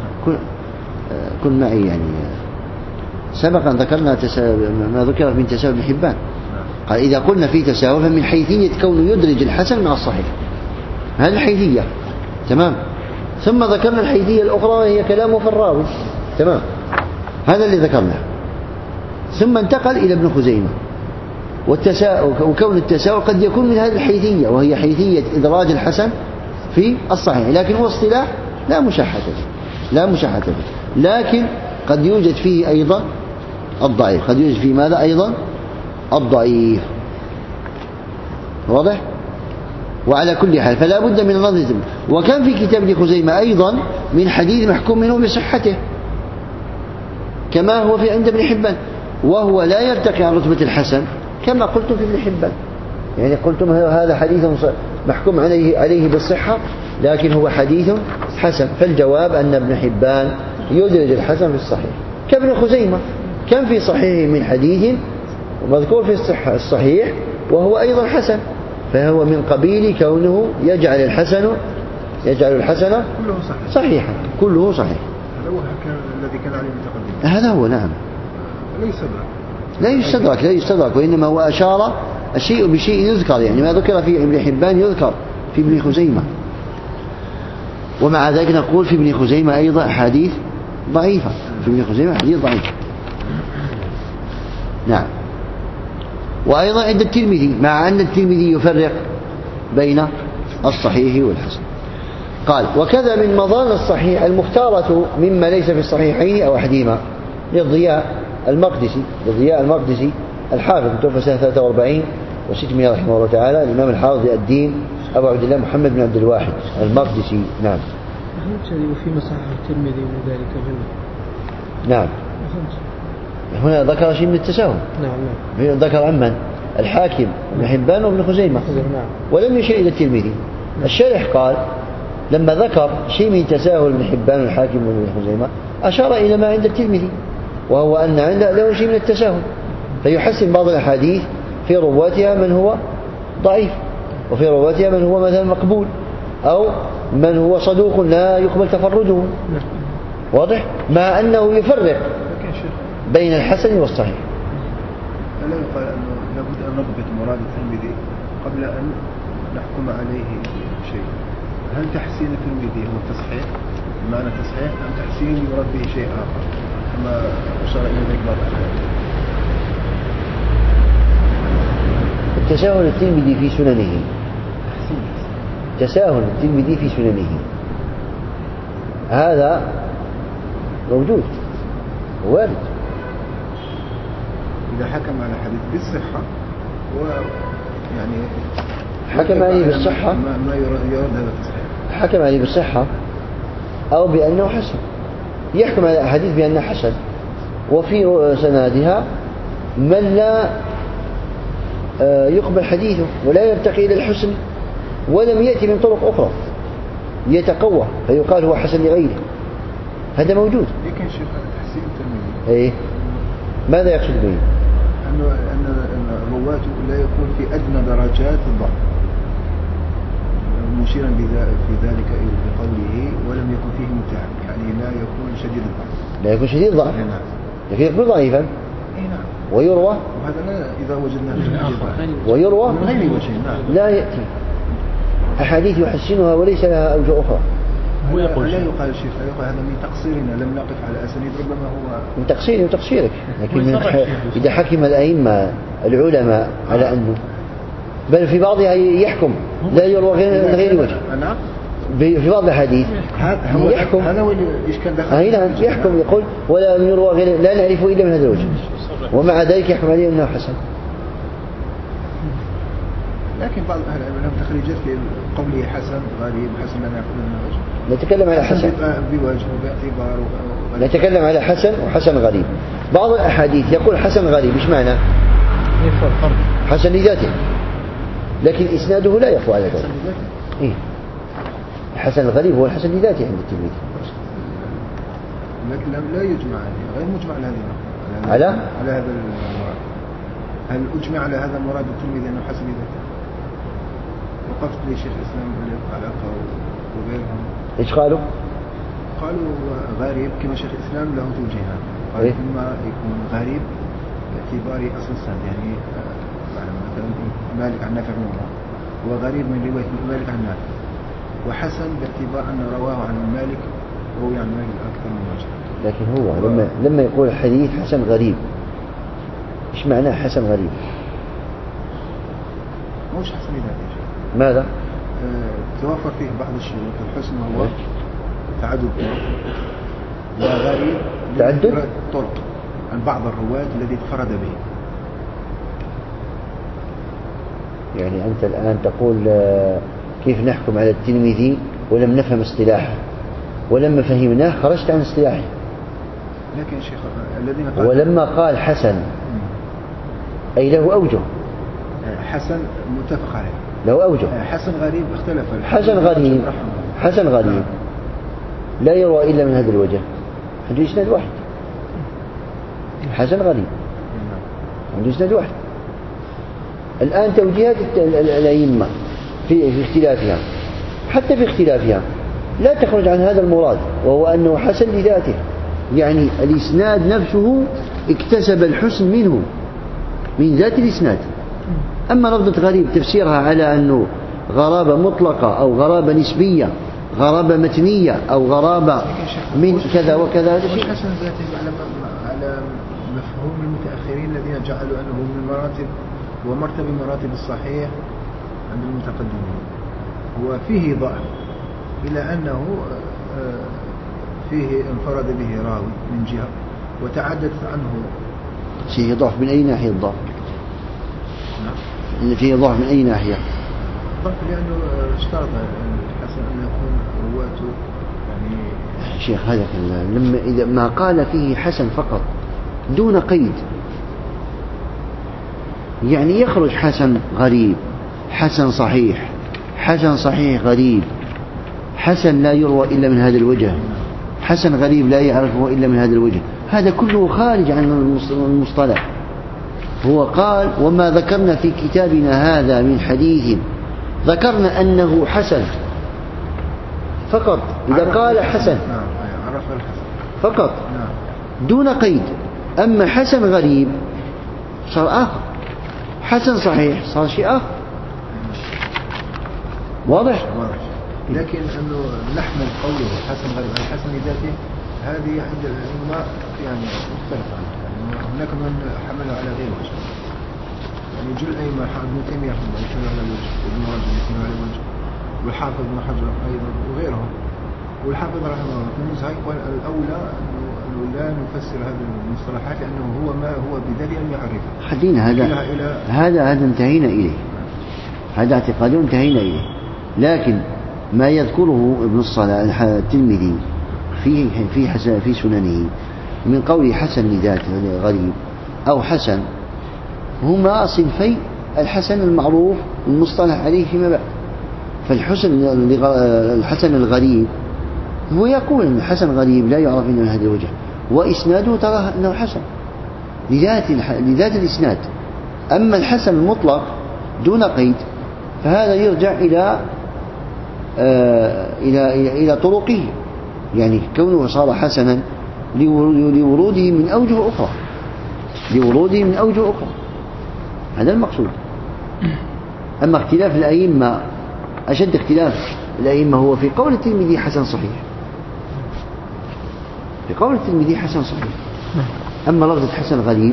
كن معي. يعني سبقا ذكرنا ما ذكر من تساهل ابن حبان. قال إذا قلنا في تساهل فمن حيثية كونه يدرج الحسن مع الصحيح، هذه الحيثية تمام. ثم ذكرنا الحيثية الأخرى وهي كلامه في الراوي، تمام، هذا اللي ذكرناه. ثم انتقل إلى ابن خزيمة، وكون التساهل قد يكون من هذه الحيثية، وهي حيثية إدراج الحسن في الصحيح، لكن هو اصطلاح لا مشاحة فيه، لكن قد يوجد فيه أيضا الضعيف، قد يوجد فيه ماذا أيضا الضعيف، واضح؟ وعلى كل حال فلا بد من النظر. وكان في كتاب ابن خزيمة أيضا من حديث محكوم منه بصحته، كما هو في عند ابن حبان، وهو لا يرتقي عن رتبة الحسن كما قلت في ابن حبان. يعني قلتم هذا حديث محكوم عليه بالصحة، لكن هو حديث حسن. فالجواب أن ابن حبان يدرج الحسن في الصحيح كابن خزيمة. كم في صحيح من حديث مذكور في الصحيح وهو أيضا حسن، فهو من قبيل كونه يجعل الحسن صحيحا، كله صحيح. هذا هو الذي كان عليه المتقدم. هذا هو نعم. لا يستدرك، وإنما هو أشار الشيء بشيء يذكر، يعني ما ذكر في ابن حبان يذكر في ابن خزيمة. ومع ذلك نقول في ابن خزيمة أيضا حديث ضعيفة، في ابن خزيمة حديث ضعيف. نعم. وأيضا عند الترمذي، مع أن الترمذي يفرق بين الصحيح والحسن. قال وكذا من مظان الصحيح المختارة مما ليس في الصحيحين أو أحدهما للضياء المقدسي الحافظ توفى سنة 43 و600 رحمه الله تعالى، الإمام الحافظ الدين أبو عبد الله محمد بن عبد الواحد المقدسي. نعم. وفي مصحح الترمذي من ذلك جمع. نعم. هنا ذكر شيء من التساهل. نعم. ذكر عمن الحاكم ابن حبان وابن خزيمة، ولم يشير إلى الترمذي. الشارح قال لما ذكر شيء من تساهل ابن حبان والحاكم وابن خزيمة أشار إلى ما عند الترمذي، وهو أن عنده له شيء من التساهل، فيحسن بعض الأحاديث في رواتها من هو ضعيف، وفي رواتها من هو مثلا مقبول، أو من هو صدوق لا يقبل تفرده. واضح؟ مع أنه يفرق بين الحسن والصحيح. ألا يقال أنه لابد أن نضبط مراد الترمذي قبل أن نحكم عليه شيء؟ هل تحسين الترمذي هو التصحيح بمعنى التصحيح، أم تحسين يراد به شيء آخر كما أشار إلى ذلك بعض الأحاديث؟ التساهل الترمذي في سننه، تساهل الترمذي في سننه هذا موجود وارد، إذا حكم على حديث بالصحة ويعني حكم عليه بالصحة، ما يرد هذا التصحيح، حكم عليه بالصحة أو بأنه حسن، يحكم على أحاديث بأنه حسن وفي سنادها من لا يقبل حديثه ولا يرتقي إلى الحسن ولم يأتي من طرق أخرى يتقوى فيقال هو حسن لغيره، هذا موجود. لكن شيخ تحسين الترمذي إيه؟ ماذا يقصد به؟ أن الرواة لا يكون في أدنى درجات الضعف، مشيرا في ذلك بقوله ولم يكن فيه متهم، يعني لا يكون شديد الضعف، لا يكون شديد الضعف، لكن يكون ضعيفا. نعم. ويروى، وهذا لا إذا وجدناه ويروى من غير وجه. نعم. لا يأتي أحاديث يحسنها وليس لها أوجه أخرى. لا يقال الشيخ، لا يقال هذا من تقصيرنا، لم نقف على أسانيد، ربما هو من تقصيري وتقصيرك، لكن إذا حكم الأئمة العلماء على أنه بل في بعضها يحكم لا يروى غير وجه. نعم. في بعض الحديث يحكم، هذا هو الإشكال داخل. يحكم يقول ولا يروى غير، لا نعرفه إلا من هذا الوجه، ومع ذلك يحكم عليه أنه حسن. لكن بعض أهل العلم لهم تخريجات في قوله حسن غريب، حسن لا نأخذ من وجه. نتكلم على حسن بوجه وباعتبار نتكلم على حسن وحسن غريب. بعض الأحاديث يقول حسن غريب، إيش معنى؟ حسن لذاته، لكن إسناده لا يقوى على ذلك. إيه؟ الحسن الغريب هو الحسن لذاته عند التلميذ، لكن لا يجمع عليه، غير مجمع على هذا على هذا المراد. هل أجمع على هذا المراد التلميذ أنه حسن لذاته؟ وقفت لشيخ الإسلام العلاقة وغيرهم، إيش قالوا؟ قالوا غريب كما شيخ الإسلام له توجيهان، قال إيه؟ إما يكون غريب باعتبار أصل السند، يعني مثلا مالك عن نافع منه هو غريب من رواية مالك عن نافع، وحسن باعتبار أن رواه عن مالك وهو يعني مالك أكثر من وجه. لكن هو لما يقول حديث حسن غريب، إيش معناه حسن غريب؟ مش حسن لذاته. ماذا؟ توفر فيه بعض الشروط، الحسن وهو تعدد وغريب تعدد طرق عن بعض الرواة الذي انفرد به. يعني أنت الآن تقول كيف نحكم على الترمذي ولم نفهم اصطلاحه، ولما فهمناه خرجت عن اصطلاحه. لكن شيخ الذين ولما قال حسن أي له أوجه، حسن متفق عليه، له أوجه. حسن غريب اختلف. حسن غريب لا يروى إلا من هذا الوجه، عنده إسناد واحد. حسن غريب عنده إسناد واحد. الآن توجيهات الأئمة في اختلافها، حتى في اختلافها لا تخرج عن هذا المراد، وهو أنه حسن لذاته، يعني الإسناد نفسه اكتسب الحسن منه، من ذات الإسناد. أما لفظة غريب تفسيرها على أنه غرابة مطلقة أو غرابة نسبية، غرابة متنية أو غرابة من كذا وكذا، هذا شيء. حسن ذاته على مفهوم المتأخرين الذين جعلوا أنه من مراتب ومرتبة مراتب الصحيح عند المتقدمين، هو فيه ضعف إلى أنه فيه انفرد به راوي من جهة وتعددت عنه. فيه ضعف من أي ناحية؟ الضعف إن فيه ضعف من أي ناحية؟ ضعف لأنه اشترط الحسن أن يكون رواته يعني شيخ هذا لما إذا ما قال فيه حسن فقط دون قيد، يعني يخرج حسن غريب، حسن صحيح، حسن صحيح غريب، حسن لا يروى إلا من هذا الوجه، حسن غريب لا يعرفه إلا من هذا الوجه، هذا كله خارج عن المصطلح. هو قال وما ذكرنا في كتابنا هذا من حديث ذكرنا أنه حسن فقط، إذا قال حسن فقط دون قيد. أما حسن غريب صار آخر، حسن صحيح صار شيء آخر. واضح؟ لكن أنه نحمل قوله حسن غريب عن حسن لذاته هذه عند العلماء يعني مختلفة، يعني هناك من حمله على غير وجه، يعني جل أئمة ابن تيمية يحمل على الوجه، ابن رجب يحمل على الوجه، والحافظ ابن حجر أيضا وغيرهم، والحافظ رحمه الله في النزهة يقول الأولى أنه لا نفسر هذه المصطلحات لأنه هو ما هو بدليل أن يعرفه. خلينا هذا انتهينا إليه، هذا اعتقاد انتهينا إليه. لكن ما يذكره ابن الصلاح الترمذي في سننه من قول حسن لذات غريب أو حسن، هما صنفي الحسن المعروف المصطلح عليه فيما بعد. فالحسن الغريب هو يقول أن الحسن غريب لا يعرف من هذا الوجه، وإسناده تراه أنه حسن لذات الإسناد. أما الحسن المطلق دون قيد فهذا يرجع إلى طرقه، يعني كونه صار حسنا لوروده من أوجه أخرى، هذا المقصود. أما اختلاف الأئمة، أشد اختلاف الأئمة هو في قول الترمذي حسن صحيح، أما لفظة حسن غريب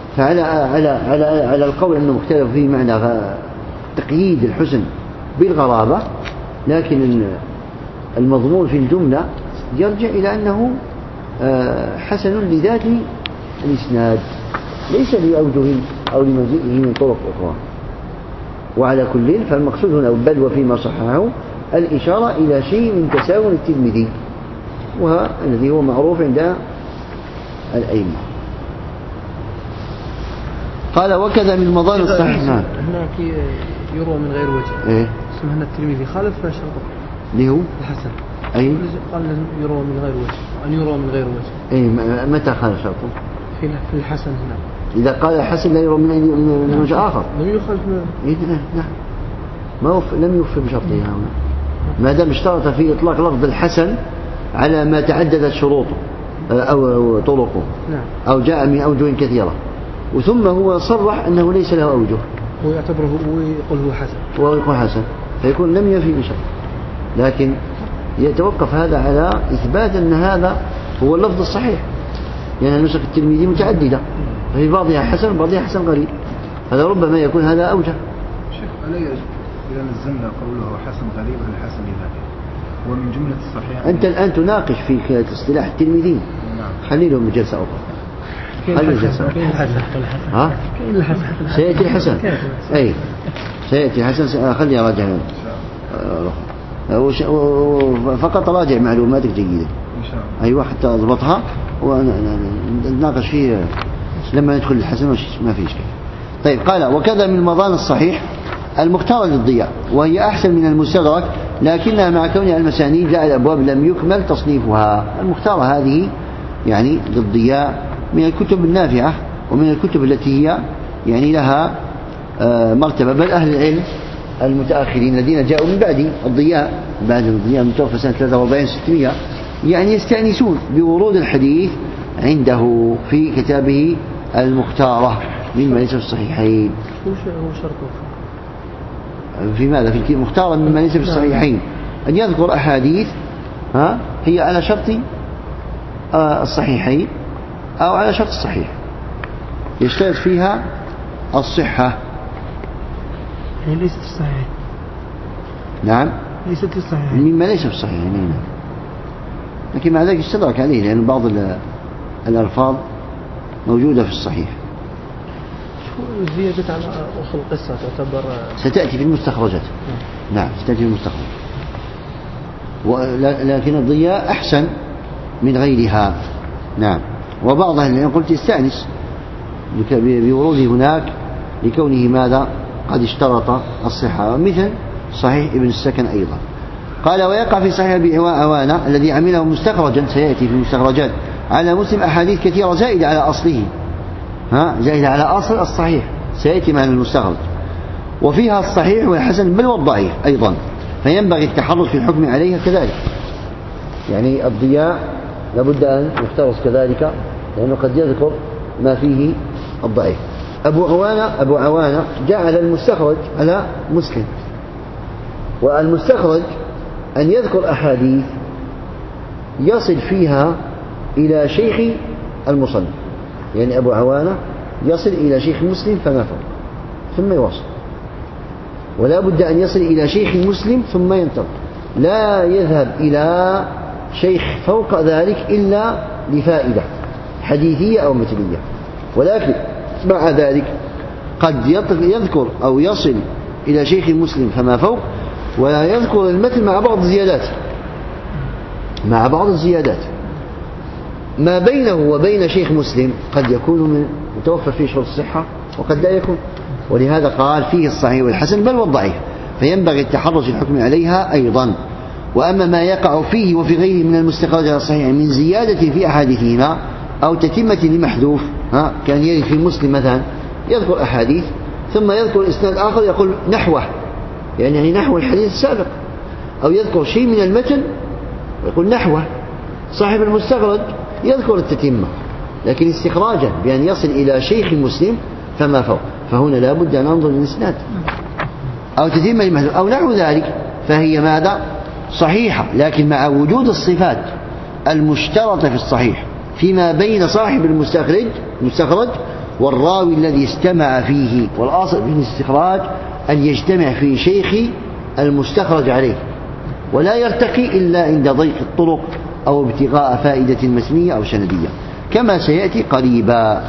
فعلى القول أنه مختلف فيه معنى تقييد الحسن بالغرابة، لكن المضمون في الجملة يرجع إلى أنه حسن لذات الإسناد ليس لأوجه أو لمزيئه من طرق أخرى. وعلى كل فالمقصود هنا بل وفيما صححه الإشارة إلى شيء من تساهل الترمذي، والذي هو معروف عند الأئمة. قال وكذا من مظان الصحيح. هناك يروى من غير وجه. اسمه هنا الترمذي خالف شرطه اللي هو الحسن. قال يروى من غير وجه، وأن يروى من غير وجه. متى خالف شرطه؟ في الحسن هنا. إذا قال الحسن لا يروى من وجه آخر لم يخالف. نعم، لم يوفي بشرطه هنا، ما دام اشترط في إطلاق لفظ الحسن على ما تعددت شروطه أو طرقه، أو جاء من أوجه كثيرة، وثم هو صرح أنه ليس له أوجه، هو يعتبره ويقول هو حسن، فيكون لم يفي بشرط. لكن يتوقف هذا على إثبات أن هذا هو اللفظ الصحيح، يعني نسخ الترمذي متعددة، ففي بعضها حسن وبعضها حسن غريب، هذا ربما يكون هذا أوجه. شيخ ألا يجب إذا نزلنا قوله حسن غريب على حسن لذاته ومن جملة الصحيح؟ أنت الآن تناقش في اصطلاح الترمذي. خلي لهم جلسة أخرى. سيأتي الحسن. سيأتي الحسن. خلي راجع فقط راجع معلوماتك جيدة إن شاء الله. أيوة حتى أضبطها ونناقش فيه لما ندخل الحسن ما فيش كيف. طيب قال وكذا من مظان الصحيح المختار للضياء، وهي أحسن من المستدرك، لكنها مع كونها المسانيد جاء الأبواب لم يكمل تصنيفها. المختارة هذه يعني للضياء من الكتب النافعة ومن الكتب التي هي يعني لها مرتبة، بل أهل العلم المتأخرين الذين جاءوا من بعد الضياء المتوفى سنة 43-600 يعني يستأنسون بورود الحديث عنده في كتابه المختارة مما ليس في الصحيحين. هو شرطه في ماذا؟ في المختارة مما ليس في الصحيحين أن يذكر أحاديث هي على شرط الصحيحين أو على شرط الصحيح، يشترط فيها الصحة. هي ليست الصحيح. نعم، ليست الصحيح مما ليس في الصحيحين، لكن مع ذلك استدرك عليه لأن بعض الألفاظ موجودة في الصحيح. زيادة على أصل القصة تعتبر ستأتي في المستخرجات. نعم ستأتي في المستخرج. لكن الضياء أحسن من غيرها. نعم، وبعضها اللي قلت يستأنس بوروده هناك لكونه ماذا قد اشترط الصحة، مثل صحيح ابن السكن أيضا. قال ويقع في صحيح أبي عوانة الذي عمله مستخرجا، سيأتي في المستخرجات على مسلم أحاديث كثيرة زائدة على أصله، زائدة على أصل الصحيح، سيأتي معنا المستخرج، وفيها الصحيح والحسن بل والضعيف أيضا، فينبغي التحرك في الحكم عليها كذلك. يعني الضياء لابد أن يحترس كذلك، لأنه قد يذكر ما فيه الضعيف. أبو عوانة جعل المستخرج على مسلم، والمستخرج أن يذكر أحاديث يصل فيها إلى شيخ المصنف، يعني أبو عوانة يصل إلى شيخ مسلم فما فوق ثم يواصل، ولا بد أن يصل إلى شيخ مسلم ثم ينتقل، لا يذهب إلى شيخ فوق ذلك إلا لفائدة حديثية أو مثلية، ولكن مع ذلك قد يذكر أو يصل إلى شيخ مسلم فما فوق، ويذكر المثل مع بعض الزيادات. ما بينه وبين شيخ مسلم قد يكون من متوفر فيه شرط الصحة وقد لا يكون، ولهذا قال فيه الصحيح والحسن بل والضعيف، فينبغي التحرز الحكم عليها أيضا. وأما ما يقع فيه وفي غيره من المستخرج على الصحيح من زيادة في أحاديثهما أو تتمة لمحذوف، كان يرد في مسلم مثلا يذكر أحاديث ثم يذكر إسناد آخر يقول نحوه، يعني نحو الحديث السابق، أو يذكر شيء من المتن ويقول نحوه. صاحب المستخرج يذكر التتمة، لكن استخراجا بأن يصل إلى شيخ مسلم فما فوق، فهنا لا بد أن ننظر للإسناد أو تتمة لمحذوف أو نحو ذلك، فهي ماذا؟ صحيحة، لكن مع وجود الصفات المشترطة في الصحيح فيما بين صاحب المستخرج والراوي الذي استمع فيه، والأصل في الاستخراج أن يجتمع في شيخ المستخرج عليه، ولا يرتقي إلا عند ضيق الطرق أو ابتغاء فائدة مسنية أو سندية كما سيأتي قريبا.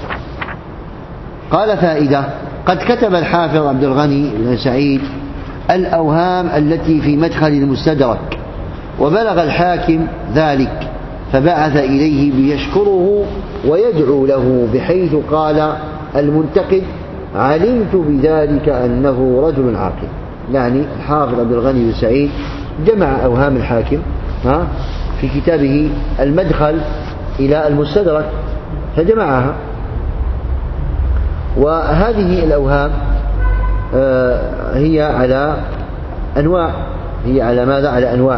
قال فائدة: قد كتب الحافظ عبد الغني بن سعيد الأوهام التي في مدخل المستدرك، وبلغ الحاكم ذلك فبعث إليه ليشكره ويدعو له، بحيث قال المنتقد: علمت بذلك أنه رجل عاقل. يعني الحافظ عبد الغني بن سعيد جمع أوهام الحاكم في كتابه المدخل إلى المستدرك فجمعها، وهذه الأوهام هي على أنواع. هي على ماذا؟ على أنواع.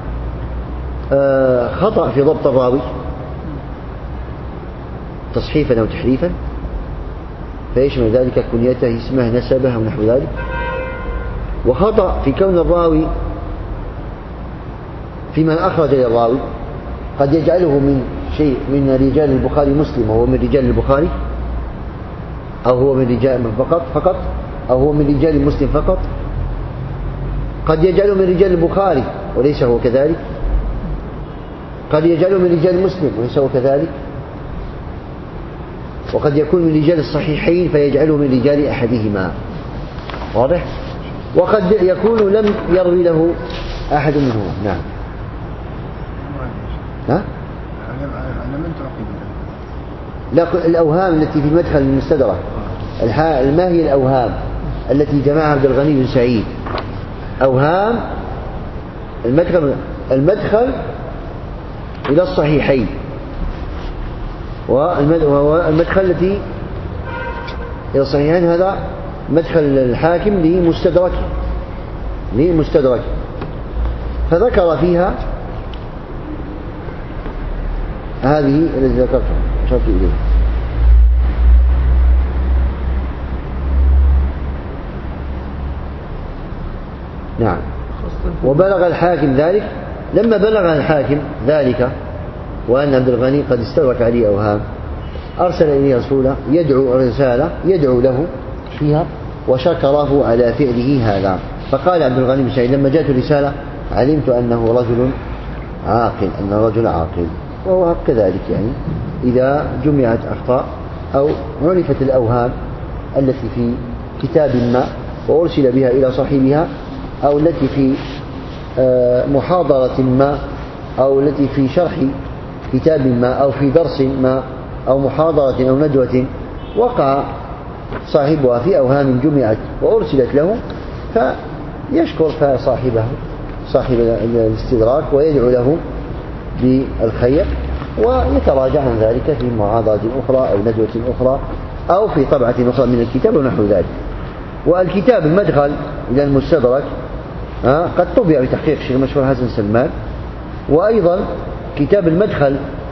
خطأ في ضبط الراوي تصحيفا أو تحريفا، فيشمل ذلك كنيته اسمه نسبه أو نحو ذلك. وخطأ في كون الراوي في من أخرج للراوي، قد يجعله من شيء من رجال البخاري مسلم وهو من رجال البخاري، أو هو من رجال فقط، أو هو من رجال مسلم فقط. قد يجعله من رجال البخاري وليس هو كذلك، قد يجعله من رجال مسلم وليس هو كذلك، وقد يكون من رجال الصحيحين فيجعله من رجال أحدهما. واضح؟ وقد يكون لم يروي له أحد منهما. نعم. ها؟ لا، الأوهام التي في مدخل المستدرك، ما هي الأوهام التي جمعها عبد الغني بن سعيد؟ أوهام المدخل إلى الصحيحين، والمدخل التي إلى الصحيحين هذا مدخل الحاكم لمستدرك، فذكر فيها هذه التي ذكرتها أشرت إليه. نعم. وبلغ الحاكم ذلك، لما بلغ الحاكم ذلك وأن عبد الغني قد استدرك عليه أوهام، أرسل إليه رسولا يدعو له فيها وشكره على فعله هذا. فقال عبد الغني بن سعيد لما جاءت الرسالة: علمت أنه رجل عاقل. وهو كذلك، يعني إذا جمعت أخطاء أو عرفت الأوهام التي في كتاب ما وأرسل بها إلى صاحبها، أو التي في محاضرة ما، أو التي في شرح كتاب ما، أو في درس ما، أو محاضرة أو ندوة، وقع صاحبها في أوهام جمعت وأرسلت له، فيشكر صاحب الاستدراك ويدعو له بالخير، ويتراجع عن ذلك في محاضرة أخرى أو ندوة أخرى أو في طبعة أخرى من الكتاب ونحو ذلك. والكتاب المدخل إلى المستدرك قد طبع بتحقيق الشيخ المشهور حسن سلمان، وأيضا كتاب المدخل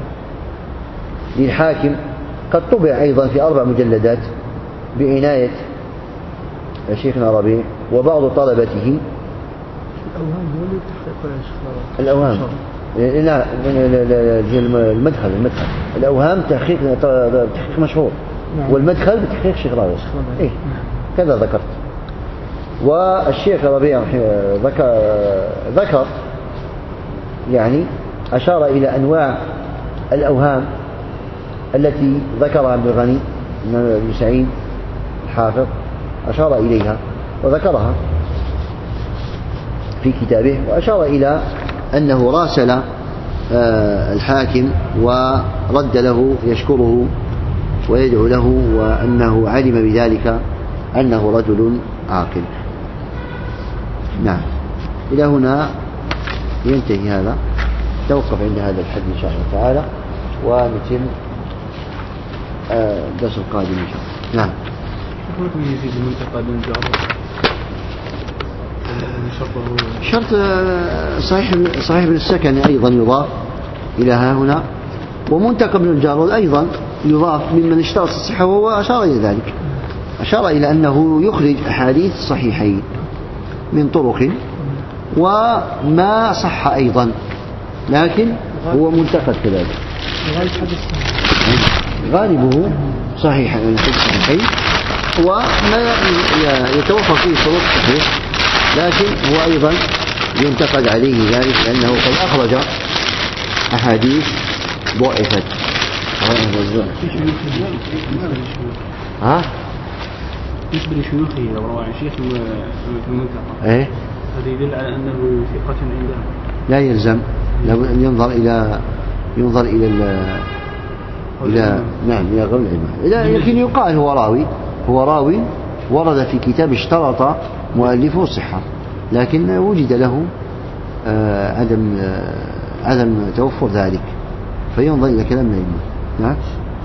للحاكم قد طبع أيضا في 4 مجلدات بعناية شيخنا ربيع وبعض طلبته. الأوهام لا، المدخل الأوهام تحقيق مشهور، والمدخل بتحقيق شيخ ربيع. إيه كذا ذكرت. والشيخ ربيع ذكر يعني أشار إلى أنواع الأوهام التي ذكرها عبد الغني بن سعيد الحافظ أشار إليها وذكرها في كتابه، وأشار إلى أنه راسل الحاكم ورد له يشكره ويدعو له، وأنه علم بذلك أنه رجل عاقل. نعم، إلى هنا ينتهي هذا، توقف عند هذا الحد إن شاء الله تعالى، ونتم الدرس القادم إن شاء الله. نعم. شكرا يزيد المنتقى بن جعفر شرط صحيح بن السكن أيضا يضاف إلى ها هنا، ومنتقى بن الجارود أيضا يضاف ممن اشترط الصحة، وهو أشار إلى ذلك، أشار إلى أنه يخرج أحاديث صحيحين من طرق وما صح أيضا، لكن هو منتقد كذلك، غالبه صحيح صحيحين وما يتوفر فيه شروط صحيح، لكن هو أيضا ينتقد عليه ذلك لأنه قد أخرج أحاديث ضعفت. بالنسبة لشيوخه لو روى عن شيخ في المنتقى هذا يدل على أنه ثقة عنده. لا يلزم، ينظر إلى نعم إلى غير العلم، لكن يقال هو راوي ورد في كتاب اشترط مؤلفه الصحة، لكن وجد له عدم توفر ذلك، فينظر إلى كلام العلم. نعم.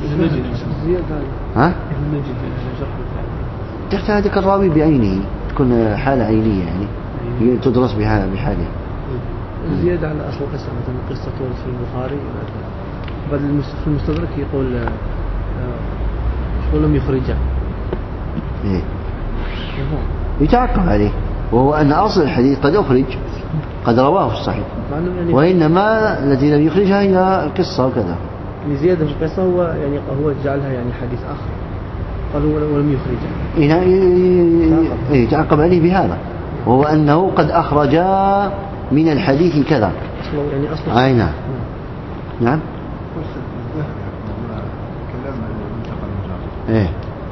تحت ذلك الراوي بعينه، تكون حالة عينية يعني تدرس بحاله. زيادة على أصل القصة، مثلا قصة تورث في البخاري، بعد في المستدرك يقول لم يخرجها. يتعقب عليه، وهو أن أصل الحديث قد أخرج، قد رواه في الصحيح، وإنما التي لم يخرجها هي القصة وكذا. زيادة في القصة هو جعلها يعني حديث آخر، قال ولم يخرجها. يتعقب عليه بهذا، وهو أنه قد أخرج من الحديث كذا. أي نعم. نعم. كلام المنتقى المجرد.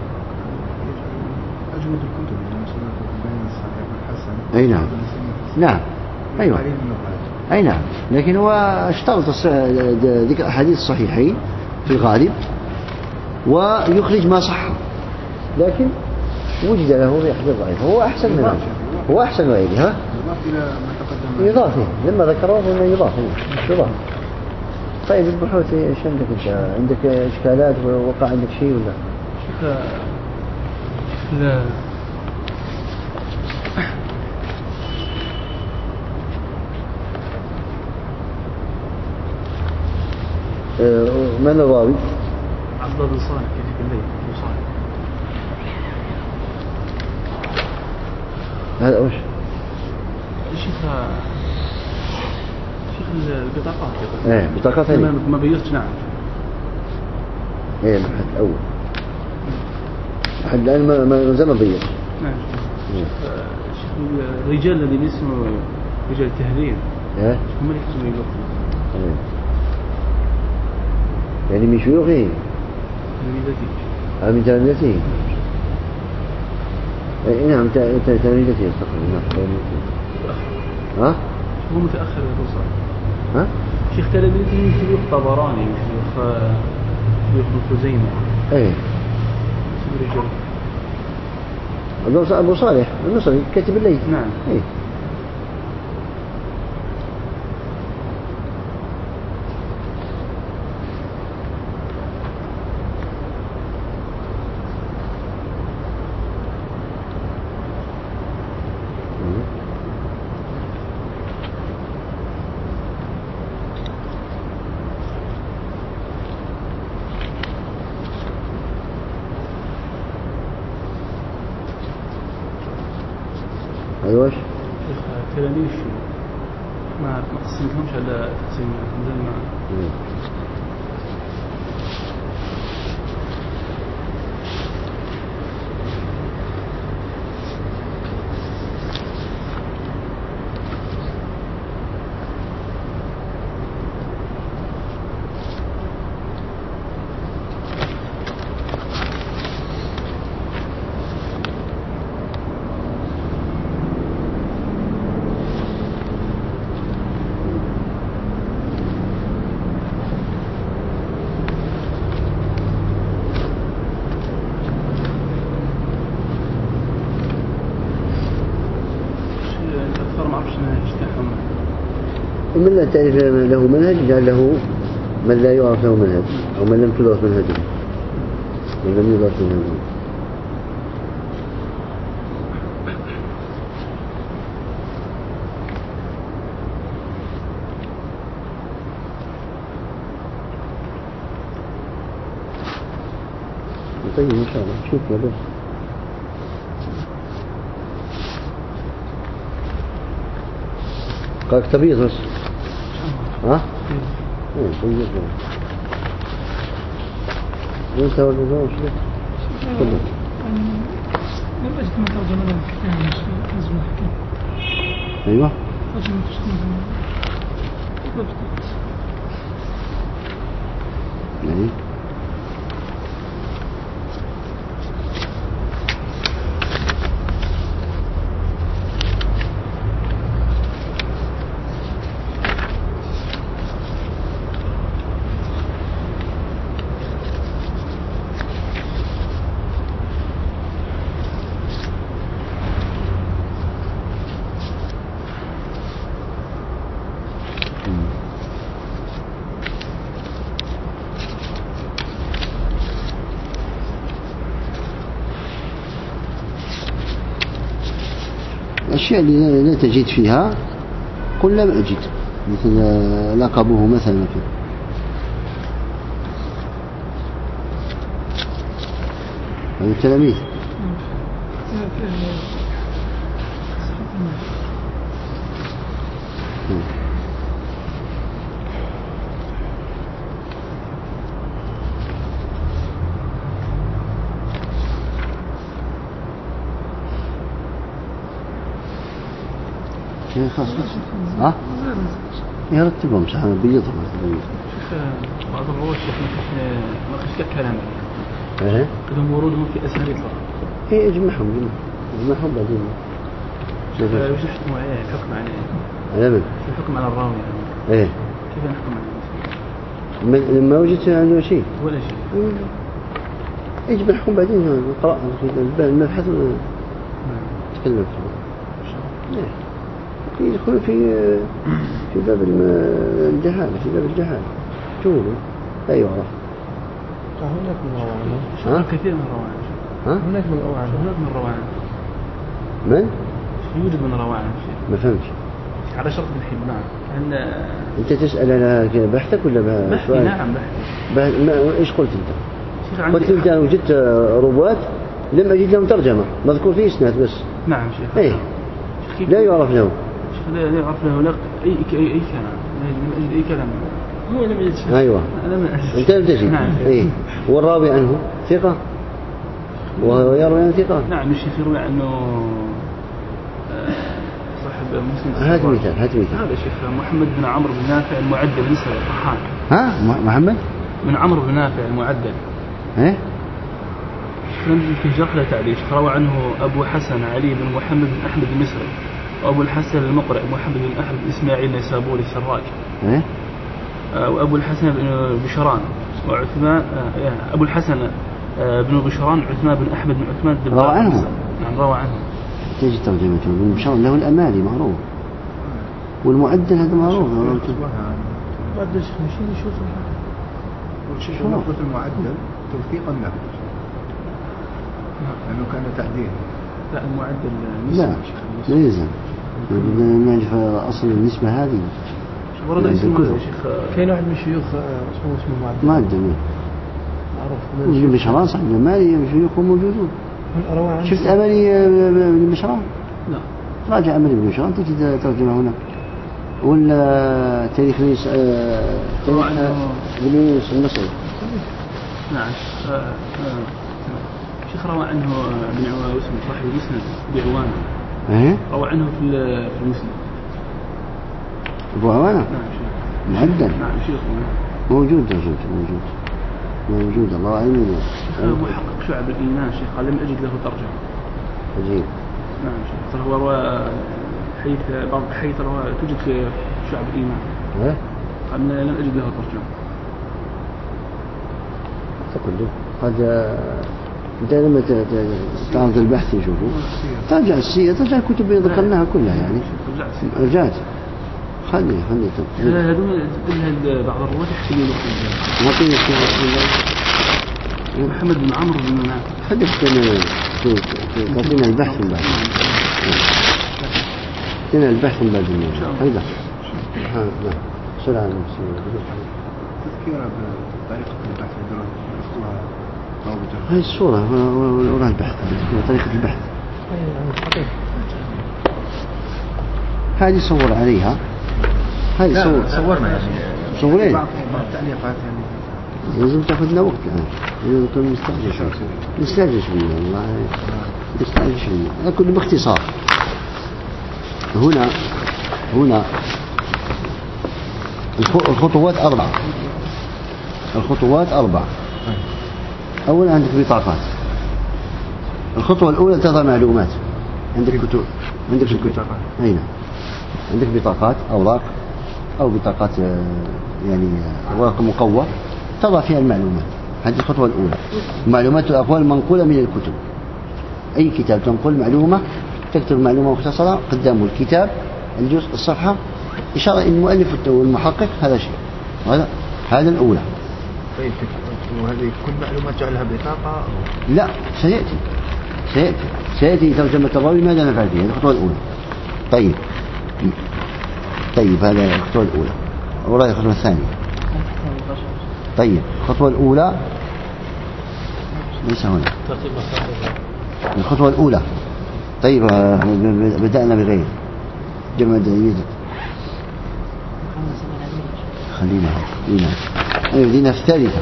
أجود الكتب بين الصحيح والحسن. أي نعم. نعم. أيوة. أي نعم. لكن هو اشترط ذكر أحاديث الصحيحين في الغالب ويخرج ما صح، لكن وجد له في أحد الضعيف، هو أحسن منه، هو أحسن وعيده. ها؟ يضاف لما ذكروه أنه يضاف. طيب البحوث ايش عندك انت؟ عندك اشكالات ووقع عندك شيء ولا؟ لا. من الراوي؟ عبد الله بن صالح كيف الليل بن صالح. هذا وش؟ شيخ البطاقات. بطاقات ما بيضت. نعم. الحد الأول، الحد الآن ما زال بيض. نعم. الرجال الذين اسمه رجال التهذيب هم اللي يكتبون يبقوا. يعني من شيوخه؟ من تلامذته. نعم تلامذته تقريبا. هو متأخر يا أبو صالح. شيخ تلاميذه شيوخ طبراني شيوخ خزيمة. رجال أبو صالح المصري كاتب الليل. نعم. أيوة. تلاميذ ما قسمتهمش على تقسيم زي ما. ومن لا تعرف له منهج جعل له من لا يعرف له منهج أو من لم تدرس منهجه، من لم يدرس منهجه. طيب إن شاء الله شوف يا بس قالك تبيض بس ها؟ ايه تبيض وانت والبزار وش لك؟ كله لم أجد ما ترجم له الكتاب نزل الحكام. ايوه ترجمة تشتغل يعني الأشياء اللي لا تجد فيها قل لم أجد، مثل لقبه مثلا فيه. هذا التلاميذ خاص ها يرتبهم سبحانه بيضهم. بعض الرواة ما خشت كلام ايه قدم ورودهم في اسانيد فقط. ايه اجمعهم بعدين وش نحكم عليه الحكم على من؟ الحكم على الراوي ايه كيف نحكم عليه؟ لما وجدت عنده شيء ولا شيء اجمعهم بعدين نقرأ في المبحث ونتكلم فيه. يدخل في باب الجهالة، في باب الجهالة جهول لا يعرف. هناك من رواه كثير من رواه. هناك من رواه من؟ يوجد من رواه. ما فهمتش. على شرط ابن حبان. أنت تسأل على بحثك ولا بحثي؟ نعم بحثي. إيش قلت أنت؟ قلت أنت وجدت رواة لم أجد لهم ترجمة مذكور فيه إسناد بس. نعم شيخ. إيه لا يعرف له. لا يعرف له أي كلام، من أجل أي كلام هو لم يجد شيء. أيوة أنت لم تجد. نعم. إيه والراوي عنه ثقة وهو يروي عن ثقة. نعم الشيخ يروي عنه صاحب مسلم. هات مثال. هذا الشيخ محمد بن عمرو بن نافع المعدل نسبة الطحان. ها محمد بن عمرو بن نافع المعدل. إيه في جرح لا تعديل. روى عنه أبو حسن علي بن محمد بن أحمد المصري، وأبو الحسن المقرئ محمد بن أحمد إسماعيل النيسابوري السراج. إيه وأبو الحسن بن بشران وعثمان أبو الحسن بن بشران عثمان بن أحمد بن عثمان بن روى عنه. نعم روى عنه. تجي ترجمته بن بشران له الأمالي معروف، والمعدل هذا معروف. معدل شوف نقطة المعدل توثيقا له لأنه كان تعديل. لا المعدل لا يلزم نعرف أصل النسبة هذه. ورد اسمه يا شيخ. كاين واحد من الشيوخ اسمه معدل معروف بن بشران صاحب الأمالي شيوخه موجودون. شفت أمالي بن بشران؟ لا راجع أمالي بن بشران تجد ترجمة هنا. ولا تاريخ بن يونس المصري. نعم شيخ روى عنه بن عوانة صاحب المسند بعوانة. ايه روى عنه في المسند. أبو عوانة؟ نعم شيخ. معدل؟ نعم شيخ موجود الله أعلم. محقق شعب الإيمان شيخ قال لم أجد له ترجمة. عجيب. نعم شيخ. فهو روى حيث روى توجد في شعب الإيمان. ايه قال لم أجد له ترجمة. تقول هذا أنت لما تعرض البحث يشوفوا ترجع السيرة، ترجع الكتب اللي ذكرناها كلها يعني. رجعت خلي هذول بعض الرواة يحسبون محمد بن عمرو بن نافع. خليك تعطينا البحث من بعد. تعطينا البحث من بعد هيدا. لا سرعة تذكير بطريقة البحث درستوها ضابطة. هاي الصورة وراء البحث طريقة البحث. هذه صور عليها. هاي صورنا يعني. صورين. بعض التعليقات يعني. لازم تاخذنا وقت الآن. إذا كنا نستعجل شوية والله نستعجل شوية. أكل باختصار. هنا الخطوات 4. الخطوات 4. أولا عندك بطاقات. الخطوة الأولى تضع معلومات. عندك كتب. عندك الكتب. هنا عندك بطاقات أوراق أو بطاقات يعني أوراق مقوى تضع فيها المعلومات. هذه الخطوة الأولى. معلومات الأقوال منقولة من الكتب. أي كتاب تنقل معلومة تكتب معلومة مختصرة قدامه الكتاب الجزء الصفحة إشارة المؤلف والمحقق هذا شيء. هذا الأولى. طيب وهذه كل معلومات جعلها بطاقة أو؟ لا سيأتي ترجمة الراوي ماذا نفعل فيها. هذه الخطوة الأولى. طيب هذا الخطوة الأولى. وراء الخطوة الثانية. طيب الخطوة الأولى ليس هنا. الخطوة الأولى. طيب بدأنا بغير جمع دليل. خلينا بدينا في الثالثة.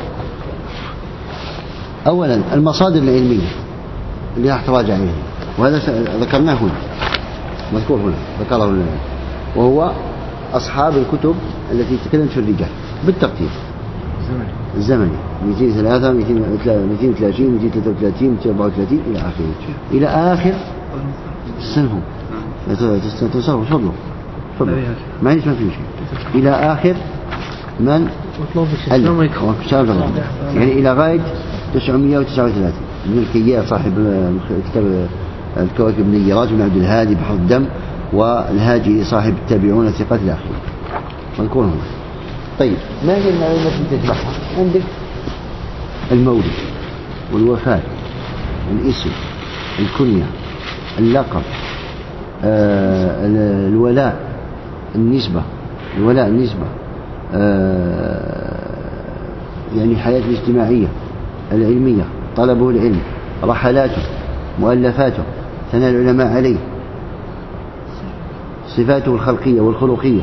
أولا المصادر العلمية اللي راح تراجع عليها وهذا ذكرناه هنا مذكور هنا ذكره هنا وهو أصحاب الكتب التي تكلمت في الرجال بالترتيب الزمني 203 230 233 234 إلى آخر استنهم تفضلوا ما فيه شيء إلى آخر من يعني إلى غاية 939 ابن الكياس صاحب كتاب الكواكب النيرات بن عبد الهادي بحر الدم والهاجي صاحب التابعون ثقات الأخير مذكور هنا. طيب ما هي المعلومات التي تجمعها؟ عندك المولد والوفاة الاسم الكنية اللقب الولاء النسبة يعني حياته الاجتماعية العلمية طلبه العلم رحلاته مؤلفاته ثناء العلماء عليه صفاته الخلقية والخلقية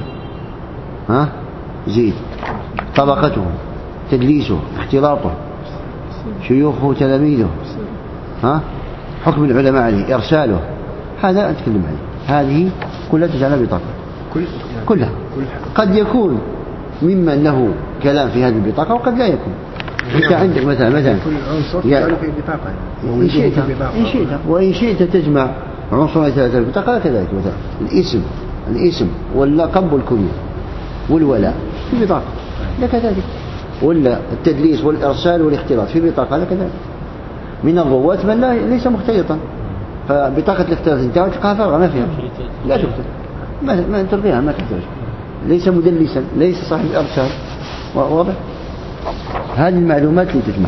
زيد طبقته تدليسه اختلاطه شيوخه تلاميذه حكم العلماء عليه إرساله هذا أتكلم عليه. هذه كلها تجعلها بطاقة كلها. قد يكون ممن له كلام في هذه البطاقة وقد لا يكون. أنت عندك مثلا كل عنصر تجعله في بطاقة وإن شئت تجمع عنصر ثلاثة البطاقة كذلك مثلا الاسم واللقب والكنية والولاء في بطاقة لا كذلك ولا التدليس والإرسال والاختلاط في بطاقة لا كذلك. من الرواة من ليس مختلطا فبطاقة الاختلاط انتهى تلقاها فارغة ما فيها لا تكتب ما تلقيها ما تحتاج ليس مدلسا ليس صاحب الإرسال واضح. هذه المعلومات اللي تجمع.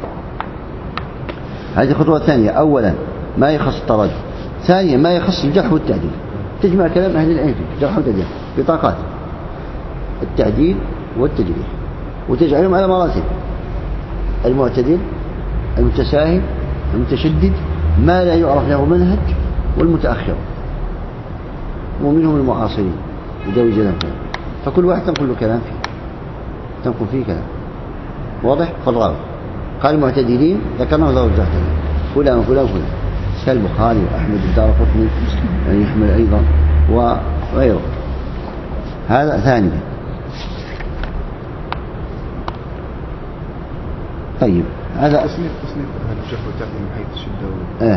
هذه الخطوة الثانية. أولا ما يخص التراجع. ثانيا ما يخص الجرح والتعديل تجمع كلام أهل العلم في جرح والتعديل بطاقات التعديل والتجريح وتجعلهم على مراتب المعتدل المتساهل المتشدد ما لا يعرف له منهج والمتأخر ومنهم المعاصرين يداوي جلال فكل واحد تنقل له كلام فيه كلام واضح. فالراوي قال المعتدلين ذكرناه ذو الجهد فلان كالبخاري وأحمد الدارقطني يعني يحمل أيضا وغيره. هذا ثانيا. طيب هذا تصنيف الجرح والتعديل من حيث الشدة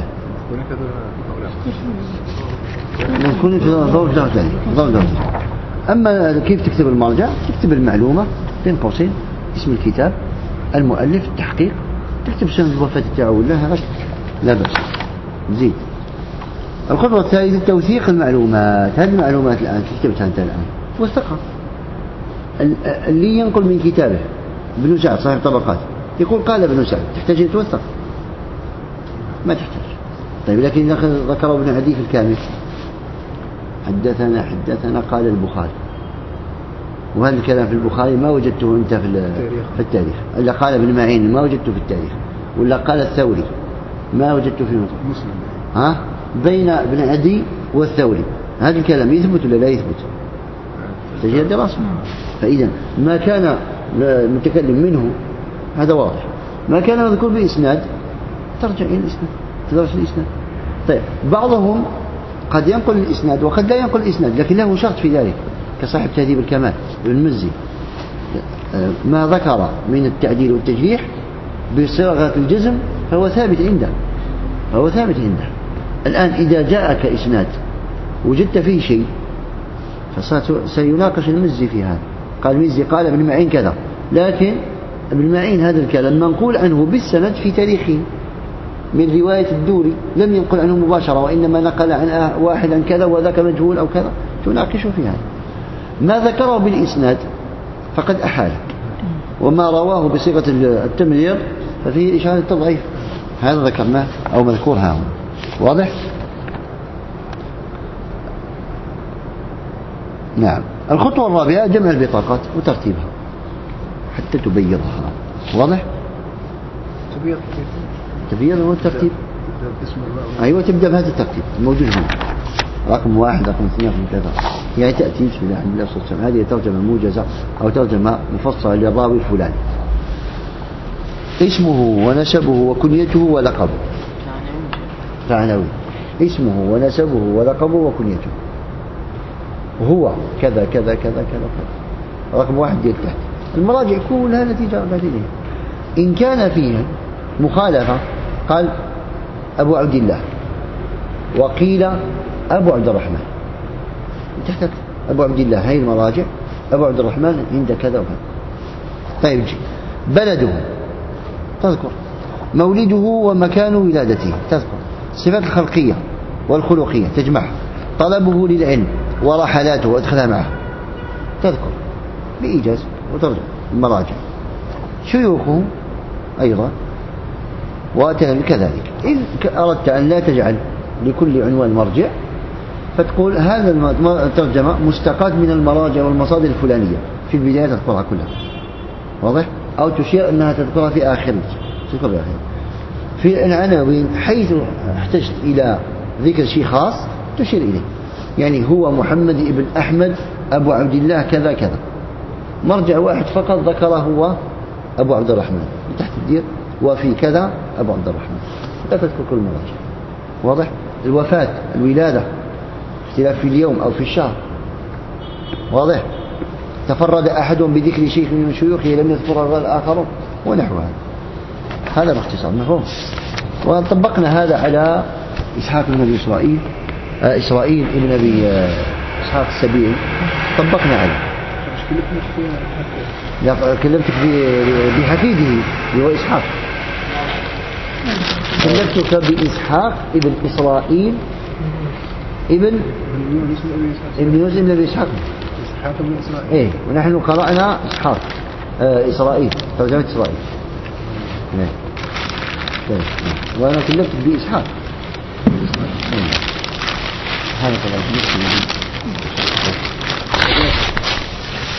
نكون في ضوء. أما كيف تكتب المرجع تكتب المعلومة بين قوسين اسم الكتاب المؤلف التحقيق تكتب سنة الوفاة تاعه ولا هذا لا بأس. زيد. الخطوة الثالثة توثيق المعلومات. هذه المعلومات الآن كتبتها أنت الآن وثقة. اللي ينقل من كتابه ابن سعد صاحب طبقات يقول قال ابن سعد، تحتاج أن توثق؟ ما تحتاج. طيب لكن ذكر ابن عدي في الكامل حدثنا قال البخاري، وهذا الكلام في البخاري ما وجدته أنت في التاريخ. إلا قال ابن معين ما وجدته في التاريخ، ولا قال الثوري ما وجدته في مسلم. بين ابن عدي والثوري هذا الكلام يثبت ولا لا يثبت؟ تجد دراسة. فإذا ما كان المتكلم منه هذا واضح، ما كان مذكور بإسناد ترجع إلى الإسناد، تدرس الإسناد. طيب بعضهم قد ينقل الإسناد وقد لا ينقل الإسناد، لكن له شرط في ذلك، كصاحب تهذيب الكمال ابن مزي، ما ذكر من التعديل والتجريح بصيغة الجزم فهو ثابت عنده. الآن إذا جاءك إسناد وجدت فيه شيء فسيناقش المزي في هذا. قال المزي قال ابن معين كذا، لكن ابن معين هذا الكلام منقول عنه بالسند في تاريخه من رواية الدوري، لم ينقل عنه مباشرة، وإنما نقل عن واحد عن كذا وذاك مجهول أو كذا، تناقشه في هذا. ما ذكره بالإسناد فقد أحال، وما رواه بصيغة التمرير ففيه إشارة التضعيف، هذا ذكرناه أو مذكور ها هنا. واضح؟ نعم. الخطوة الرابعة جمع البطاقات وترتيبها حتى تبيضها. واضح؟ تبيض هو الترتيب. أيوة، تبدأ بهذا الترتيب الموجود هنا، رقم 1 رقم 2 رقم كذا، يعني تأتي بسم الله الرحمن الرحيم. هذه ترجمة موجزة أو ترجمة مفصلة للراوي الفلاني. اسمه ونسبه وكنيته ولقبه. عناوين: اسمه ونسبه ولقبه وكنيته. وهو كذا كذا كذا كذا كذا. رقم 1 ديال تحت. المراجع كلها التي جاء بعدين. إن كان فيها مخالفة قال أبو عبد الله، وقيل أبو عبد الرحمن. تحت أبو عبد الله هاي المراجع، أبو عبد الرحمن عند كذا وكذا. طيب جي. بلده تذكر، مولده ومكان ولادته تذكر، الصفات الخلقية والخلقية تجمعها، طلبه للعلم ورحلاته وادخلها معه تذكر بإيجاز وترجع المراجع. شيوخه أيضا وكذلك. إن أردت أن لا تجعل لكل عنوان مرجع فتقول هذا الترجمة مستقاة من المراجع والمصادر الفلانية، في البداية تذكرها كلها. واضح؟ أو تشير أنها تذكرها في آخر في العناوين حيث احتجت إلى ذكر شيء خاص تشير إليه. يعني هو محمد ابن أحمد أبو عبد الله كذا كذا، مرجع واحد فقط ذكره هو أبو عبد الرحمن، تحت الدير وفي كذا أبو عبد الرحمن، لا تذكر كل المراجع. واضح؟ الوفاة، الولادة، اختلاف في اليوم أو في الشهر. واضح؟ تفرد أحدهم بذكر شيخ من شيوخه لم يذكره الآخرون ونحو هذا باختصار. مفهوم؟ وطبقنا هذا على إسحاق بن أبي إسرائيل ابن أبي إسحاق السبيعي، طبقنا عليه. كلمتك بحفيده هو إسحاق، كلمتك بإسحاق ابن إسرائيل ابن يوسف ابن أبي إسحاق بن إسرائيل. إيه، ونحن قرأنا إسحاق إسرائيل، ترجمة إسرائيل. وأنا كلمتك بإسحاق. هذا